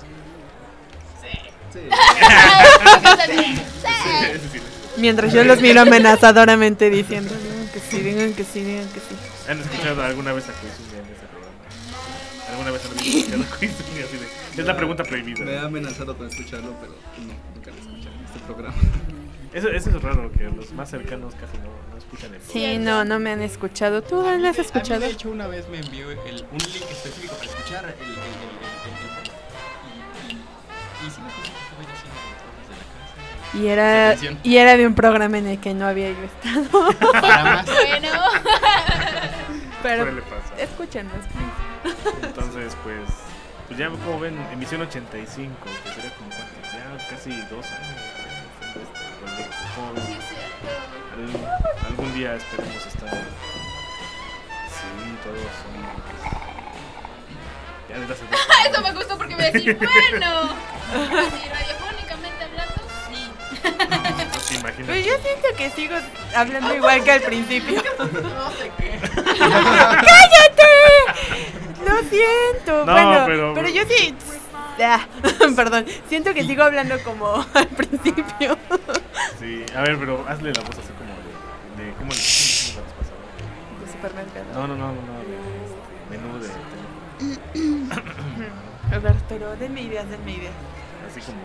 Sí. Sí, sí, sí. Mientras yo los miro amenazadoramente diciendo "No, que sí, digan que sí, digan que sí". ¿Han escuchado alguna vez a Koizumi en ese programa? ¿Alguna vez han escuchado a Koizumi así de? Es la pregunta prohibida. Me ha amenazado con escucharlo, pero no, nunca lo escuché en este programa. Eso, eso es raro, que los más cercanos casi no, no escuchan el Sí, no, no me han escuchado. ¿Tú lo has escuchado? A mí, de hecho, una vez me envió el, un link específico para escuchar el, el, el, el, el, el, y, y, y sí me puse a ver así desde la casa. Y era, y era de un programa en el que no había yo estado. Para más. Bueno. Pero Suele pasar. escúchenos, please. Entonces, pues, pues ya como ven, emisión ochenta y cinco, que sería como cuánto, ya casi dos años de este proyecto. ¿Cómo ven? Sí, es cierto. Algún, algún día esperemos estar. Sí, todos son. Ya desde hace dos años. Eso me gustó porque me decir, bueno. Así, radiofónicamente hablando, sí. No te imaginas. Pues yo siento que sigo hablando igual que al principio. No sé qué. ¡Cállate! Lo siento. No, bueno, pero- pero yo sí. Ah, perdón, siento que sigo hablando como al principio. Sí, a ver, pero hazle la voz así como de. de ¿Cómo le cómo la pasaba? De supermercado. No, no, no, no, no, de este, menú de teléfono. A ver, pero denme ideas, denme ideas. Así como.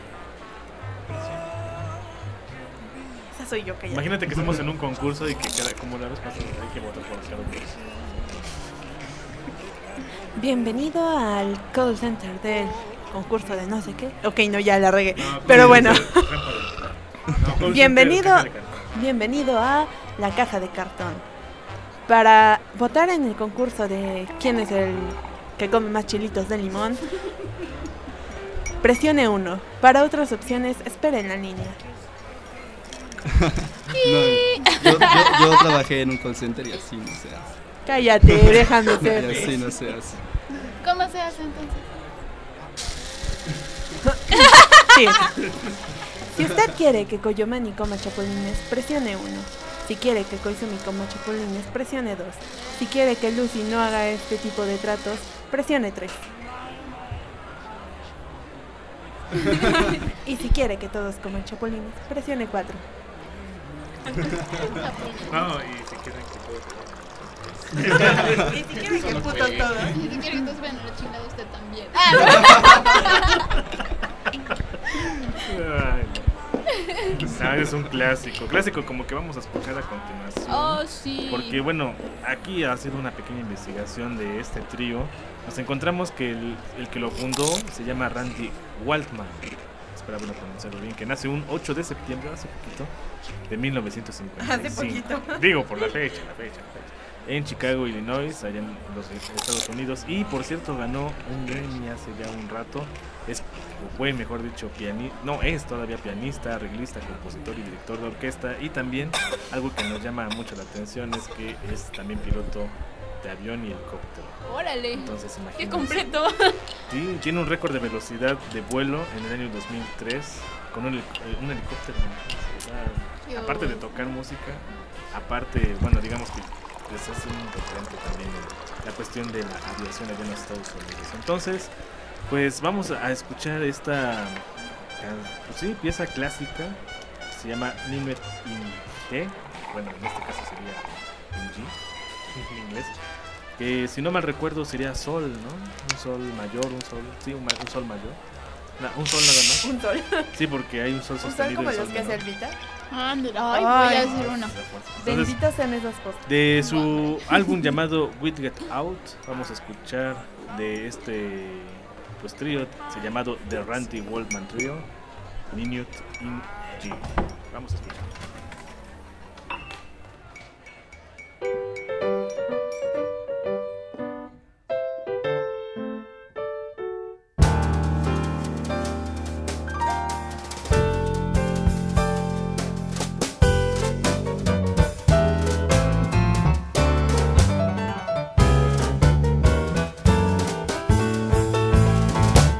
Esa soy yo, que ya. Imagínate que estamos en un concurso y que cada, como la vez pasada hay que votar por cada uno. Bienvenido al call center del concurso de no sé qué. Ok, no, ya la regué. No, Pero sí, bueno. sí, no, call Bienvenido, center, caja de cartón. bienvenido a la caja de cartón. Para votar en el concurso de quién es el que come más chilitos de limón, presione uno. Para otras opciones, espere en la línea. No, yo, yo, yo trabajé en un call center y así no se hace. Cállate, déjame ser. Y así no se hace. ¿Cómo se hace entonces? Sí. Si usted quiere que Koyomani coma chapulines, presione uno. Si quiere que Koizumi coma chapulines, presione dos. Si quiere que Lucy no haga este tipo de tratos, presione tres. Y si quiere que todos coman chapulines, presione cuatro. No, y si quieren que todo. Y si quieren que puto todo. Y si quiere que entonces vayan a la chingada usted también. Ay, no. Ah, es un clásico. Clásico como que vamos a escuchar a continuación. Oh, sí. Porque bueno, aquí haciendo una pequeña investigación de este trío, nos encontramos que el, el que lo fundó se llama Randy Waltman. Espero haberlo pronunciado bien. Que nace un ocho de septiembre, hace poquito, de mil novecientos cincuenta y cinco. Hace poquito. Digo, por la fecha, la fecha, la fecha. En Chicago, Illinois, allá en los Estados Unidos. Y por cierto, ganó un Grammy hace ya un rato. Es, o fue, mejor dicho, pianista. No, es todavía pianista, arreglista, compositor y director de orquesta. Y también, algo que nos llama mucho la atención es que es también piloto de avión y helicóptero. Órale. Entonces, Qué imagínense. completo. Sí, tiene un récord de velocidad de vuelo en el año dos mil tres con un, helic- un helicóptero. O sea, Qué aparte de bueno. tocar música, aparte, bueno, digamos que les hace un referente también en la cuestión de la aviación allá en los Estados Unidos. Entonces, pues vamos a escuchar esta can- pues sí, pieza clásica, se llama Nimet in G, bueno, en este caso sería en G, en inglés, que si no mal recuerdo sería sol, ¿no? Un sol mayor, un sol, sí, un, ma- un sol mayor. No, un sol nada más. Un sol. Sí, porque hay un sol Un sol sostenido como y los sol que hace menor. Elvita. Ándale, ay, voy a hacer una. Entonces, Benditos sean esas cosas. de su álbum llamado We Get Out, vamos a escuchar de este pues trío se llamado The Randy Waltman Trio, Minute in G. Vamos a escuchar.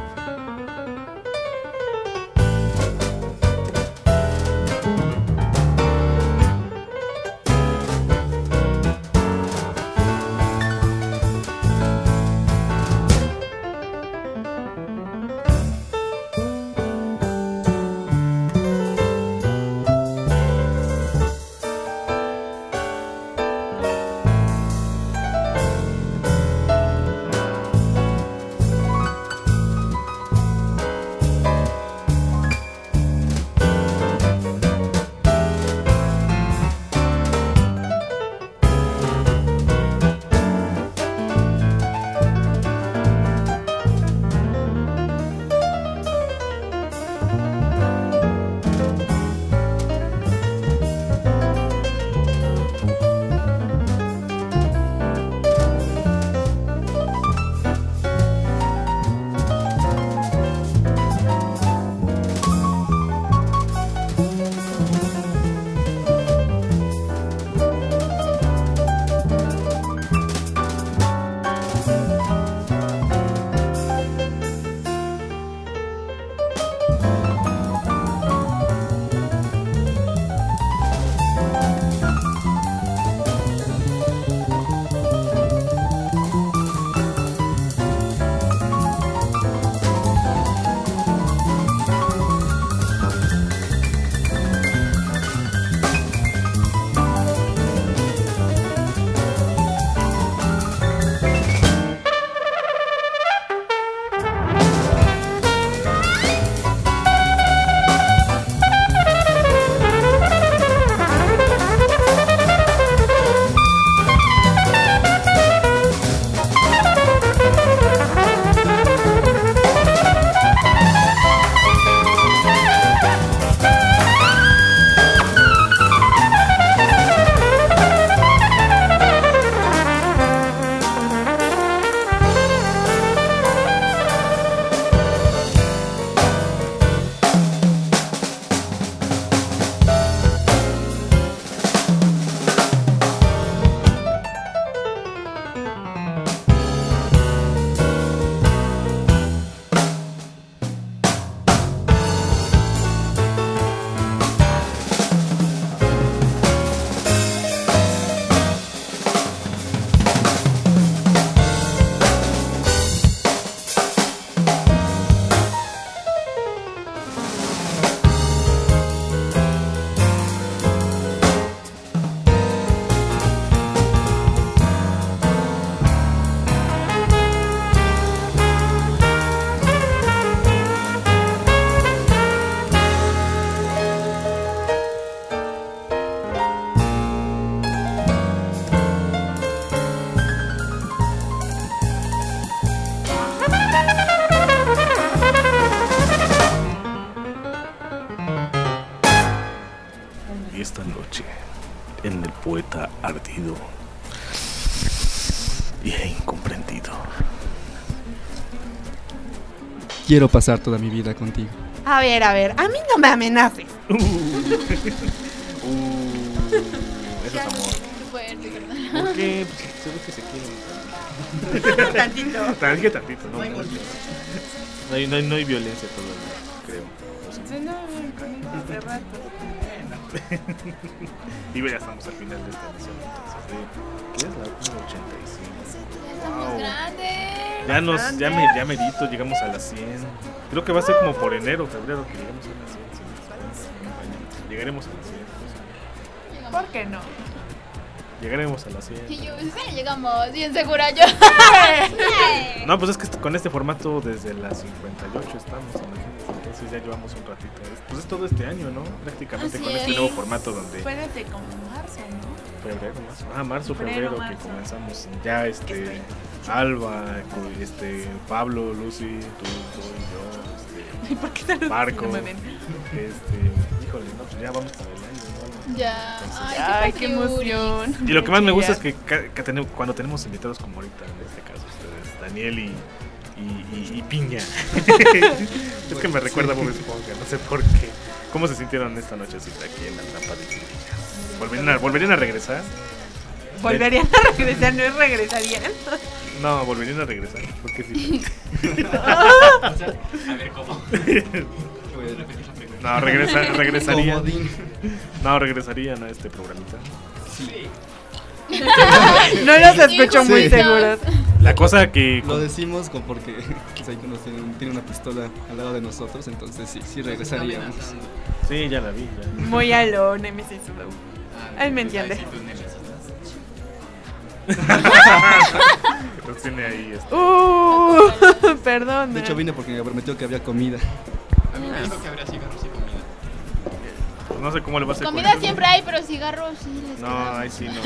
Thank el poeta ardido y incomprendido. Quiero pasar toda mi vida contigo. A ver, a ver, a mí no me amenaces. Uh, eso es amor. Fuerte, ¿verdad? ¿Por qué? Pues se ve que se quieren. Tantito. Tantito, tantito. No, no, no, hay, no, hay, no hay violencia todavía, creo. Sí, no, hace rato. Y ya estamos al final de esta emisión. Entonces, de, ¿qué es la ochenta y cinco? Estamos Wow. grandes. Ya nos, ya me, ya medito, llegamos a las cien. Creo que va a ser como por enero, febrero que llegamos a las cien. Sí, llegaremos a las cien. Pues. ¿Por qué no? Llegaremos a las cien. Y yo, sí, llegamos bien segura yo. No, pues es que con este formato desde las cincuenta y ocho estamos, imagínate. Entonces ya llevamos un ratito. Pues es todo este año, ¿no? Prácticamente Así con es. este nuevo formato donde... Puede ser como marzo, ¿no? Febrero, marzo. Ah, marzo, Febrero, febrero, marzo. que comenzamos ya este Alba, co- este Pablo, Lucy, tú, tú y yo, este ¿Y por qué te lo Marco, no me ven? este, híjole, no, pues ya vamos para el año, ¿no? Ya. Ay, Ay, qué emoción. Y lo que más me gusta es que, ca- que tenemos, cuando tenemos invitados como ahorita, en este caso ustedes, Daniel y, y, y, y Piña. Es que me recuerda a Bob Esponja, no sé por qué. ¿Cómo se sintieron esta nochecita aquí en la trampa de Piña? ¿Volverían a, ¿Volverían a regresar? ¿Volverían a regresar? ¿No regresarían? No, volverían a regresar. Porque sí. O sea, a ver cómo. No, regresa, regresarían. Comodín. No, regresarían a este programita. Sí. No lo sospecho Sí. muy seguros. La cosa que. Lo decimos con porque Saiko nos tiene, tiene una pistola al lado de nosotros, entonces sí, sí regresaríamos. Sí, ya la vi. Ya. Muy a lo Nemesis Slow. Él me entiende. Los tiene ahí. Este. Uh, perdón. De hecho vine porque me prometió que había comida. A mí me dijo que habría cigarros y comida. Pues no sé cómo le va a hacer. Comida siempre hay, pero cigarros sí les No, quedan. ahí sí no.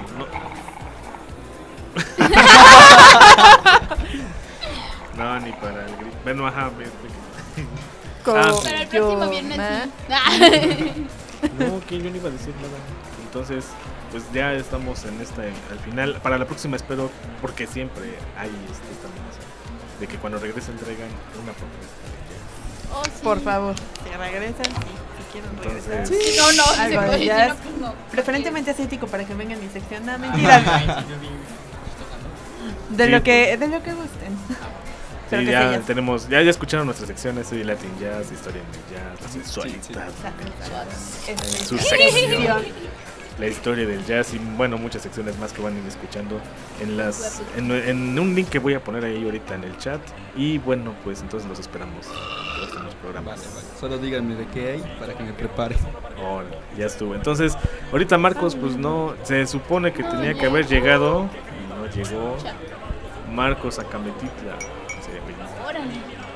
No, no ni para el grito. Bueno, ajá, ve, ve. Ah, Para el próximo viernes sí. no, que yo no iba a decir nada. Entonces, pues ya estamos en esta, al final. Para la próxima espero, porque siempre hay este, esta amenaza de que cuando regresen traigan una propuesta. Oh, sí. Por favor, si regresan, sí, si quieren regresar. Entonces- No, no, si se Algo puede, de si jazz. no, pues no. Preferentemente asiático para que vengan mi sección. No, mentiras. Ay, sí, yo vi. De Sí. lo que, de lo que gusten. Pero Sí, que ya sea jazz. tenemos, ya, ya escucharon nuestras secciones de Latin Jazz, historia en el jazz, la sensualidad, en su sección, la historia del jazz y bueno, muchas secciones más que van a ir escuchando en las en, en un link que voy a poner ahí ahorita en el chat. Y bueno, pues entonces los esperamos en los próximos programas. Vale, vale. Solo díganme de qué hay para que me prepare. Oh, ya estuvo. Entonces, ahorita Marcos pues no, se supone que tenía que haber llegado y no llegó. Marcos Acametitla. Órale.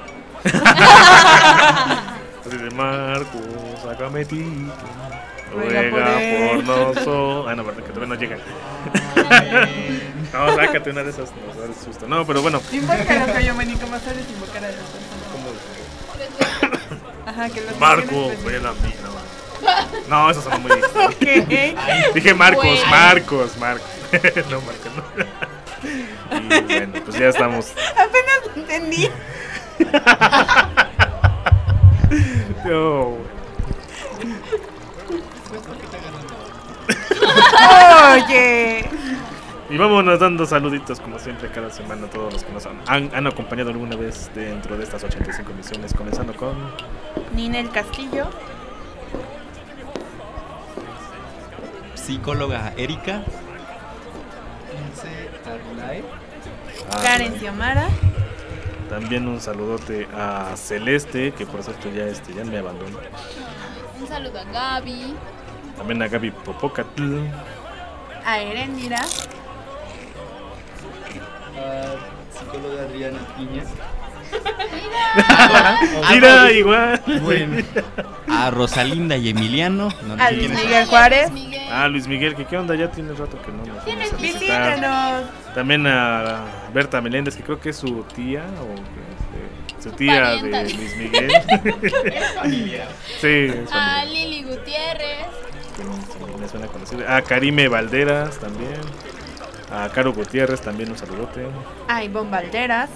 Así de Marcos, Acametitla. Ruega Ruega por por él. nosotros. Ah, no, verdad que todavía no llega. No, sácate una de esas, nos da el susto. No, pero bueno. Invócalo, Cayo Mani, como sabes invocar a las personas. ¿Cómo? Ajá, que los Marcos, menciones, pues, ven a mí. No, no eso sonó muy extraño. ¿Qué? Dije Marcos, Bueno. Marcos, Marcos. No, Marcos, no. Y bueno, pues ya estamos. Apenas lo entendí. Yo. Oye. Y vámonos dando saluditos como siempre cada semana a todos los que nos han, han, han acompañado alguna vez dentro de estas ochenta y cinco emisiones, comenzando con Ninel Castillo. Psicóloga Erika. ah, Karen Xiomara. también un saludote a Celeste, que por cierto ya este ya me abandonó. Un saludo a Gaby. También a Gaby Popocatl. A Erendira. Psicóloga Adriana Piña. Mira, igual. Bueno. A Rosalinda y Emiliano. No, no A sé Luis quiénes son. Miguel Juárez. Ah, Luis Miguel, que qué onda, ya tiene rato que no nos Tienes vamos a visitar. Visítanos. También a Berta Meléndez, que creo que es su tía o que, este, su tía parienta. de Luis Miguel. Es familiar. Sí, es A familiar. Lili Gutiérrez. También me suena conocido. A Karime Valderas también. A Caro Gutiérrez también un saludote. A Ivonne Valderas.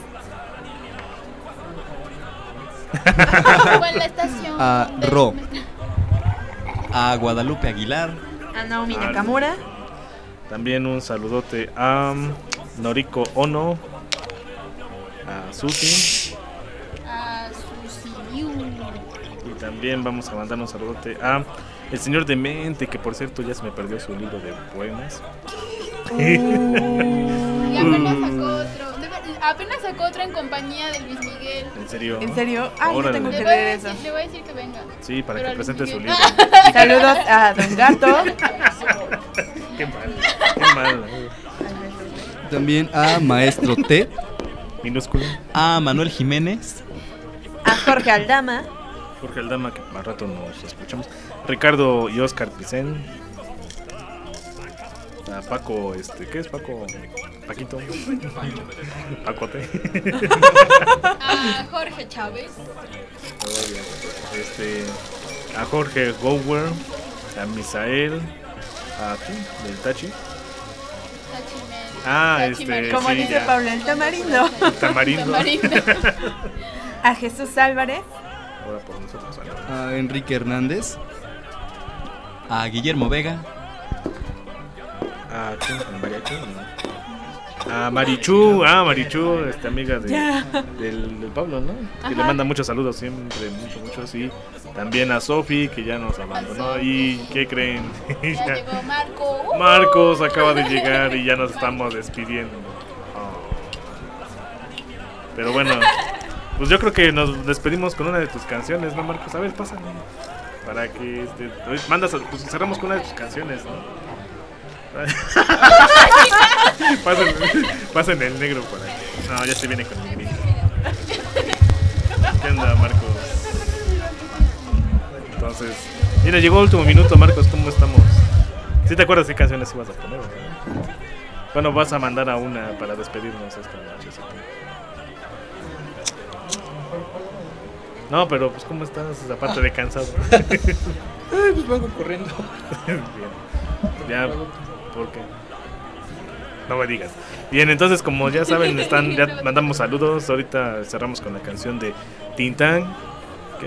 en la estación A de- Ro. A Guadalupe Aguilar. A Naomi Ah, Nakamura. También un saludote a Noriko Ono. A Susi. A Susi Liu. Y también vamos a mandar un saludote a el señor Demente, que por cierto ya se me perdió su libro de poemas. Y apenas sacó otro. Debe- apenas sacó otro en compañía de Luis Miguel. ¿En serio? ¿En serio? Ay, yo Órale. tengo que Le voy, a leer decir, eso. le voy a decir que venga. Sí, para Pero que a Luis presente su Miguel. libro. Saludos a Don Gato. Qué mal, qué mal. También a Maestro T. Minúsculo. A Manuel Jiménez. A Jorge Aldama. Jorge Aldama, que más rato nos escuchamos. Ricardo y Oscar Picén. A Paco, este, ¿qué es Paco? Paquito. Pacote. A Jorge Chávez. Este, a Jorge Gower, a Misael, a ¿qué? ¿Del Tachi? Ah, Tachi este, Mel. Como sí, dice ya. Pablo, el tamarindo. El tamarindo. Tamarindo. A Jesús Álvarez. Ahora por nosotros. A Enrique Hernández. A Guillermo Vega. ¿A quién? ¿A Mariachi? No. A Marichu, ah, Marichu, esta amiga de, Ya. del, del Pablo, ¿no? Que Ajá. le manda muchos saludos siempre, mucho, mucho, sí. También a Sofi, que ya nos abandonó. ¿Y qué creen? Ya Ya- llegó Marco. Uh. Marcos acaba de llegar y ya nos estamos despidiendo. Oh. Pero bueno, pues yo creo que nos despedimos con una de tus canciones, ¿no, Marcos? A ver, pásame. Para que este, mandas, a- pues cerramos con una de tus canciones, ¿no? pasen, pasen el negro por ahí. No, ya se viene con el vino. ¿Qué onda, Marcos? Entonces, mira, llegó el último minuto, Marcos, ¿cómo estamos? ¿Sí te acuerdas qué canciones ibas a poner, verdad? Bueno, vas a mandar a una para despedirnos esta noche. ¿Sí? No, pero pues ¿cómo estás? Aparte de cansado. Ay, pues vengo corriendo. Bien. Ya, ¿por qué? No me digas. Bien, entonces como ya saben, están, ya mandamos saludos. Ahorita cerramos con la canción de Tintán. ¿Qué?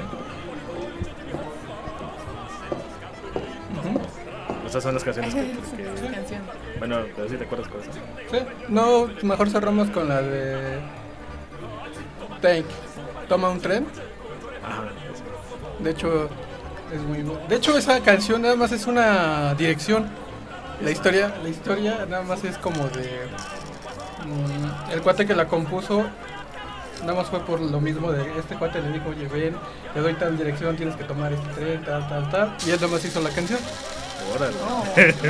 Esas son las canciones que... que- Canción. Bueno, pero sí te acuerdas con eso. Sí, no, mejor cerramos con la de Take. Toma un tren. Ajá. De hecho, es muy bu- De hecho, esa canción nada más es una dirección. La historia, la historia nada más es como de mm, el cuate que la compuso. Nada más fue por lo mismo de este cuate le dijo, oye, ven, le doy tal dirección, tienes que tomar este tren, tal, tal, tal. Y él nada más hizo la canción. Órale. Oh.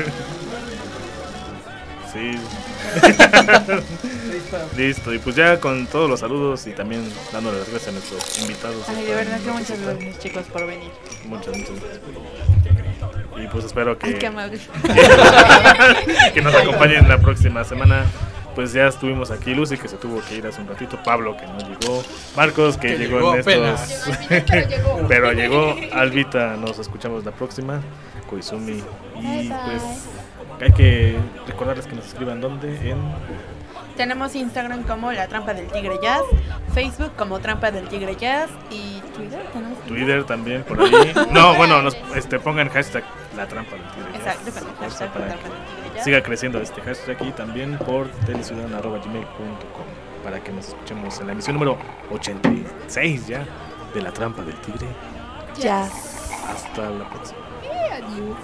Sí. Listo. Listo. Y pues ya con todos los saludos y también dándole las gracias a nuestros invitados. Ay, de verdad que muchas gracias, chicos, por venir. Muchas, muchas gracias. Y pues espero que, Ay, qué amable. que nos acompañen la próxima semana. Pues ya estuvimos aquí, Lucy que se tuvo que ir hace un ratito, Pablo que no llegó, Marcos que, Que llegó, llegó en estos apenas. Pero llegó. pero llegó, Albita, nos escuchamos la próxima, Koizumi. Y pues hay que recordarles que nos escriban donde en Tenemos Instagram como La Trampa del Tigre Jazz, Facebook como Trampa del Tigre Jazz y Twitter. ¿Tenemos Twitter también por ahí. No, bueno, nos este, pongan hashtag la trampa del tigre. Exacto, con el hashtag para La Trampa del Tigre que Jazz. siga creciendo este hashtag y también por teleciudadana arroba gmail punto com para que nos escuchemos en la emisión número ochenta y seis ya de La Trampa del Tigre. Jazz. Hasta la próxima. Adiós.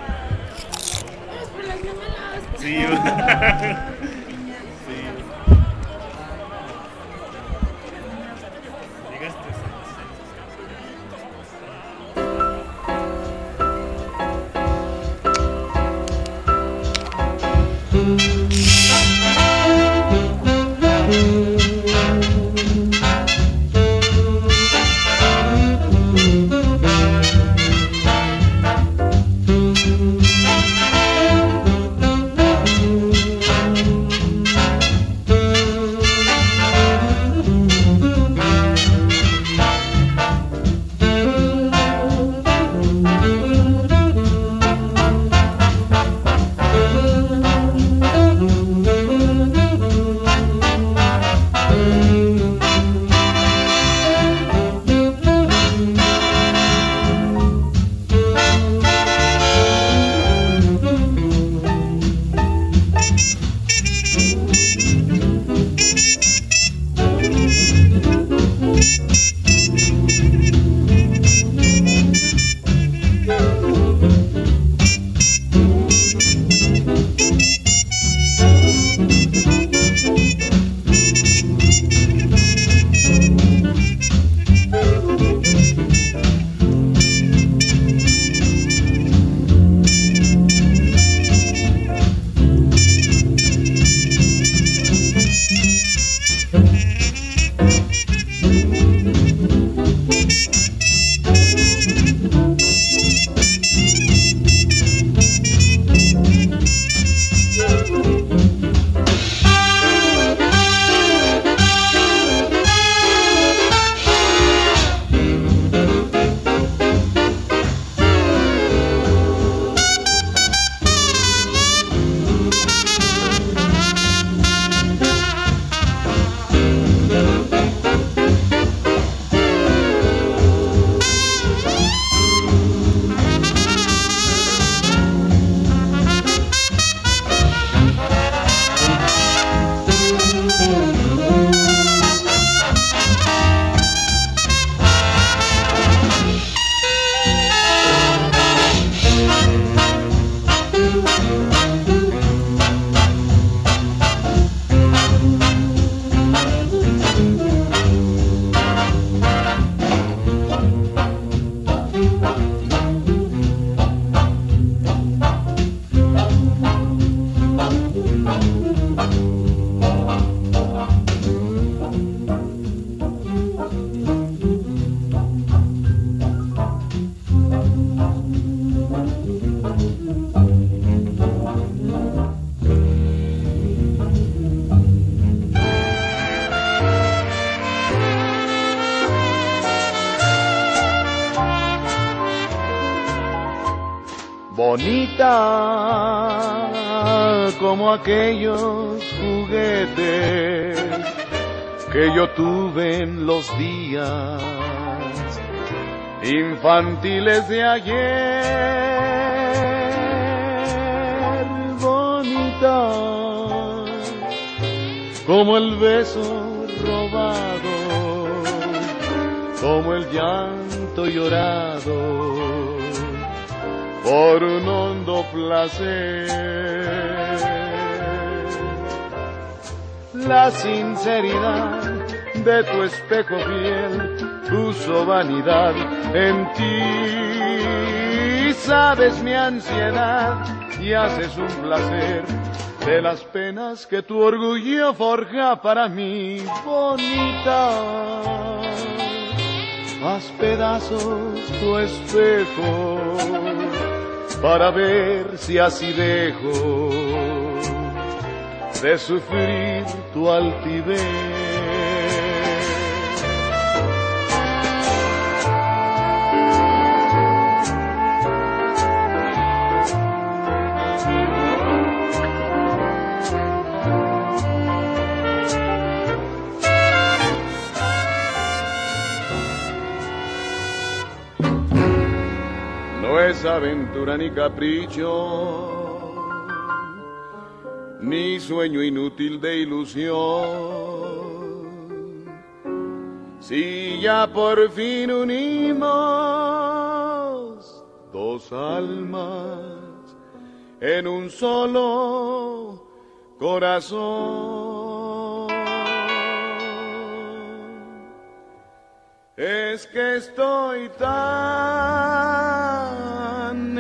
Sí. bonita como aquellos juguetes que yo tuve en los días infantiles de ayer. Bonita como el beso robado, como el llanto llorado por un hondo placer. La sinceridad de tu espejo fiel puso vanidad en ti. Sabes mi ansiedad y haces un placer de las penas que tu orgullo forja para mí. Bonita, haz pedazos tu espejo para ver si así dejo de sufrir tu altivez. No es aventura ni capricho, ni sueño inútil de ilusión. Si ya por fin unimos dos almas en un solo corazón, es que estoy tan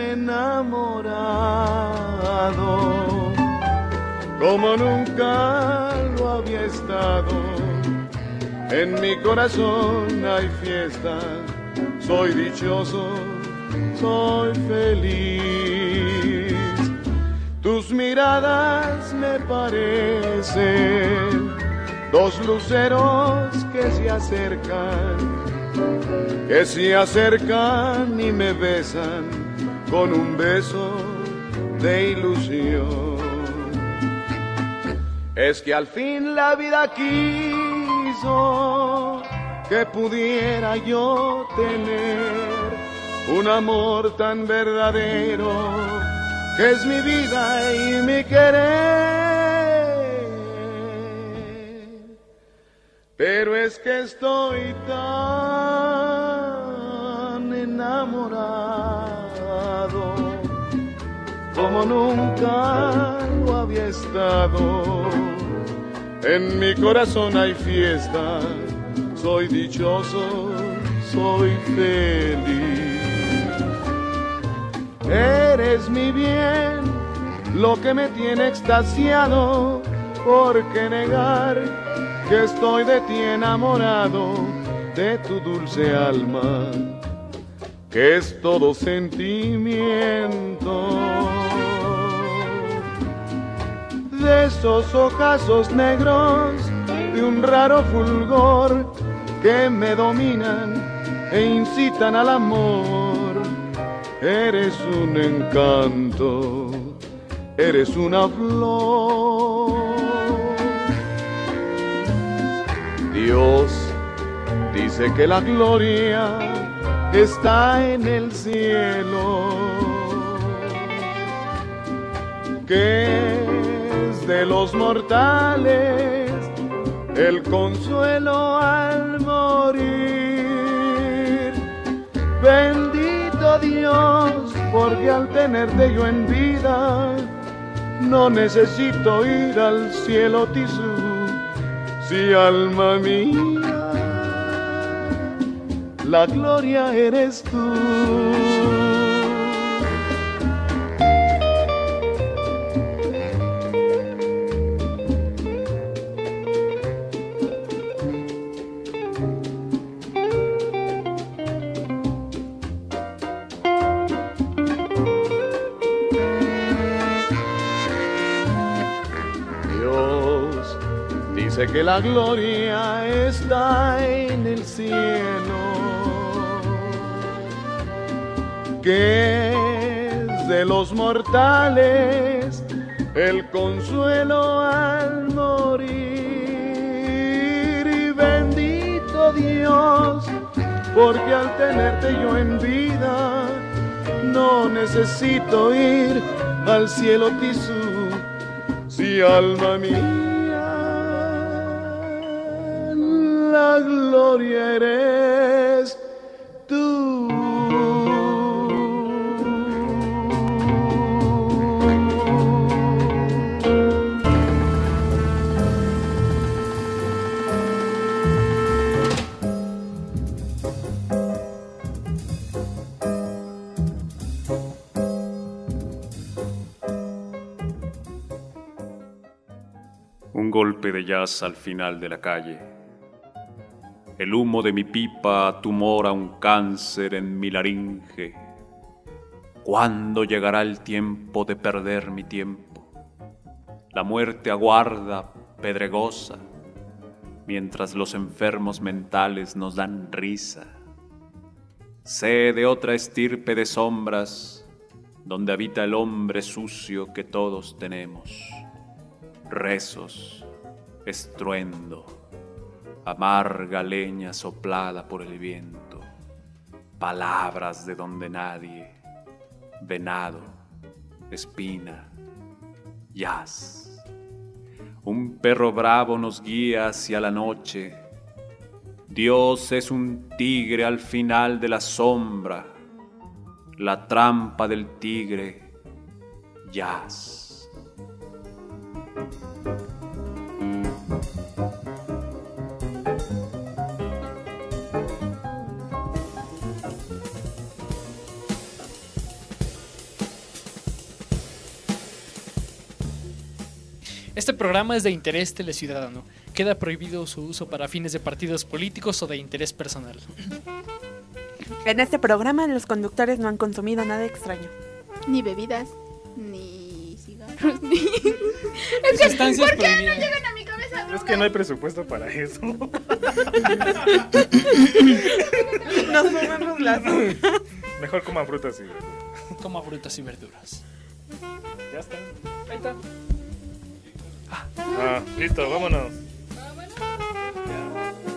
enamorado como nunca lo había estado. En mi corazón hay fiesta, soy dichoso, soy feliz. Tus miradas me parecen dos luceros que se acercan, que se acercan y me besan con un beso de ilusión. Es que al fin la vida quiso que pudiera yo tener un amor tan verdadero que es mi vida y mi querer. Pero es que estoy tan enamorado como nunca lo había estado. En mi corazón hay fiesta, soy dichoso, soy feliz. Eres mi bien, lo que me tiene extasiado. ¿Por qué negar que estoy de ti enamorado, de tu dulce alma, que es todo sentimiento? De esos ojazos negros, de un raro fulgor que me dominan e incitan al amor. Eres un encanto, eres una flor. Dios dice que la gloria está en el cielo, que es de los mortales el consuelo al morir. Bendito Dios, porque al tenerte yo en vida no necesito ir al cielo tisú. Si alma mía, la gloria eres tú. Dice que la gloria está en el cielo, que es de los mortales, el consuelo al morir. Y bendito Dios, porque al tenerte yo en vida, no necesito ir al cielo tisú. Si alma mía, la gloria eres tú. Un golpe de jazz al final de la calle. El humo de mi pipa tumora un cáncer en mi laringe. ¿Cuándo llegará el tiempo de perder mi tiempo? La muerte aguarda, pedregosa, mientras los enfermos mentales nos dan risa. Sé de otra estirpe de sombras, donde habita el hombre sucio que todos tenemos. Rezos, estruendo, amarga leña soplada por el viento, palabras de donde nadie, venado, espina, jazz. Un perro bravo nos guía hacia la noche. Dios es un tigre al final de la sombra, la trampa del tigre, jazz. Este programa es de interés teleciudadano. Queda prohibido su uso para fines de partidos políticos o de interés personal. En este programa los conductores no han consumido nada extraño. Ni bebidas, ni cigarros, ni... Es que, Sustancias ¿por qué no prohibidas. llegan a mi cabeza? Es que no hay presupuesto para eso. Nos fumamos las Mejor coman frutas y verduras. Coma frutas y verduras. Ya está. Ahí está. Ah, listo, vámonos. Ah, bueno.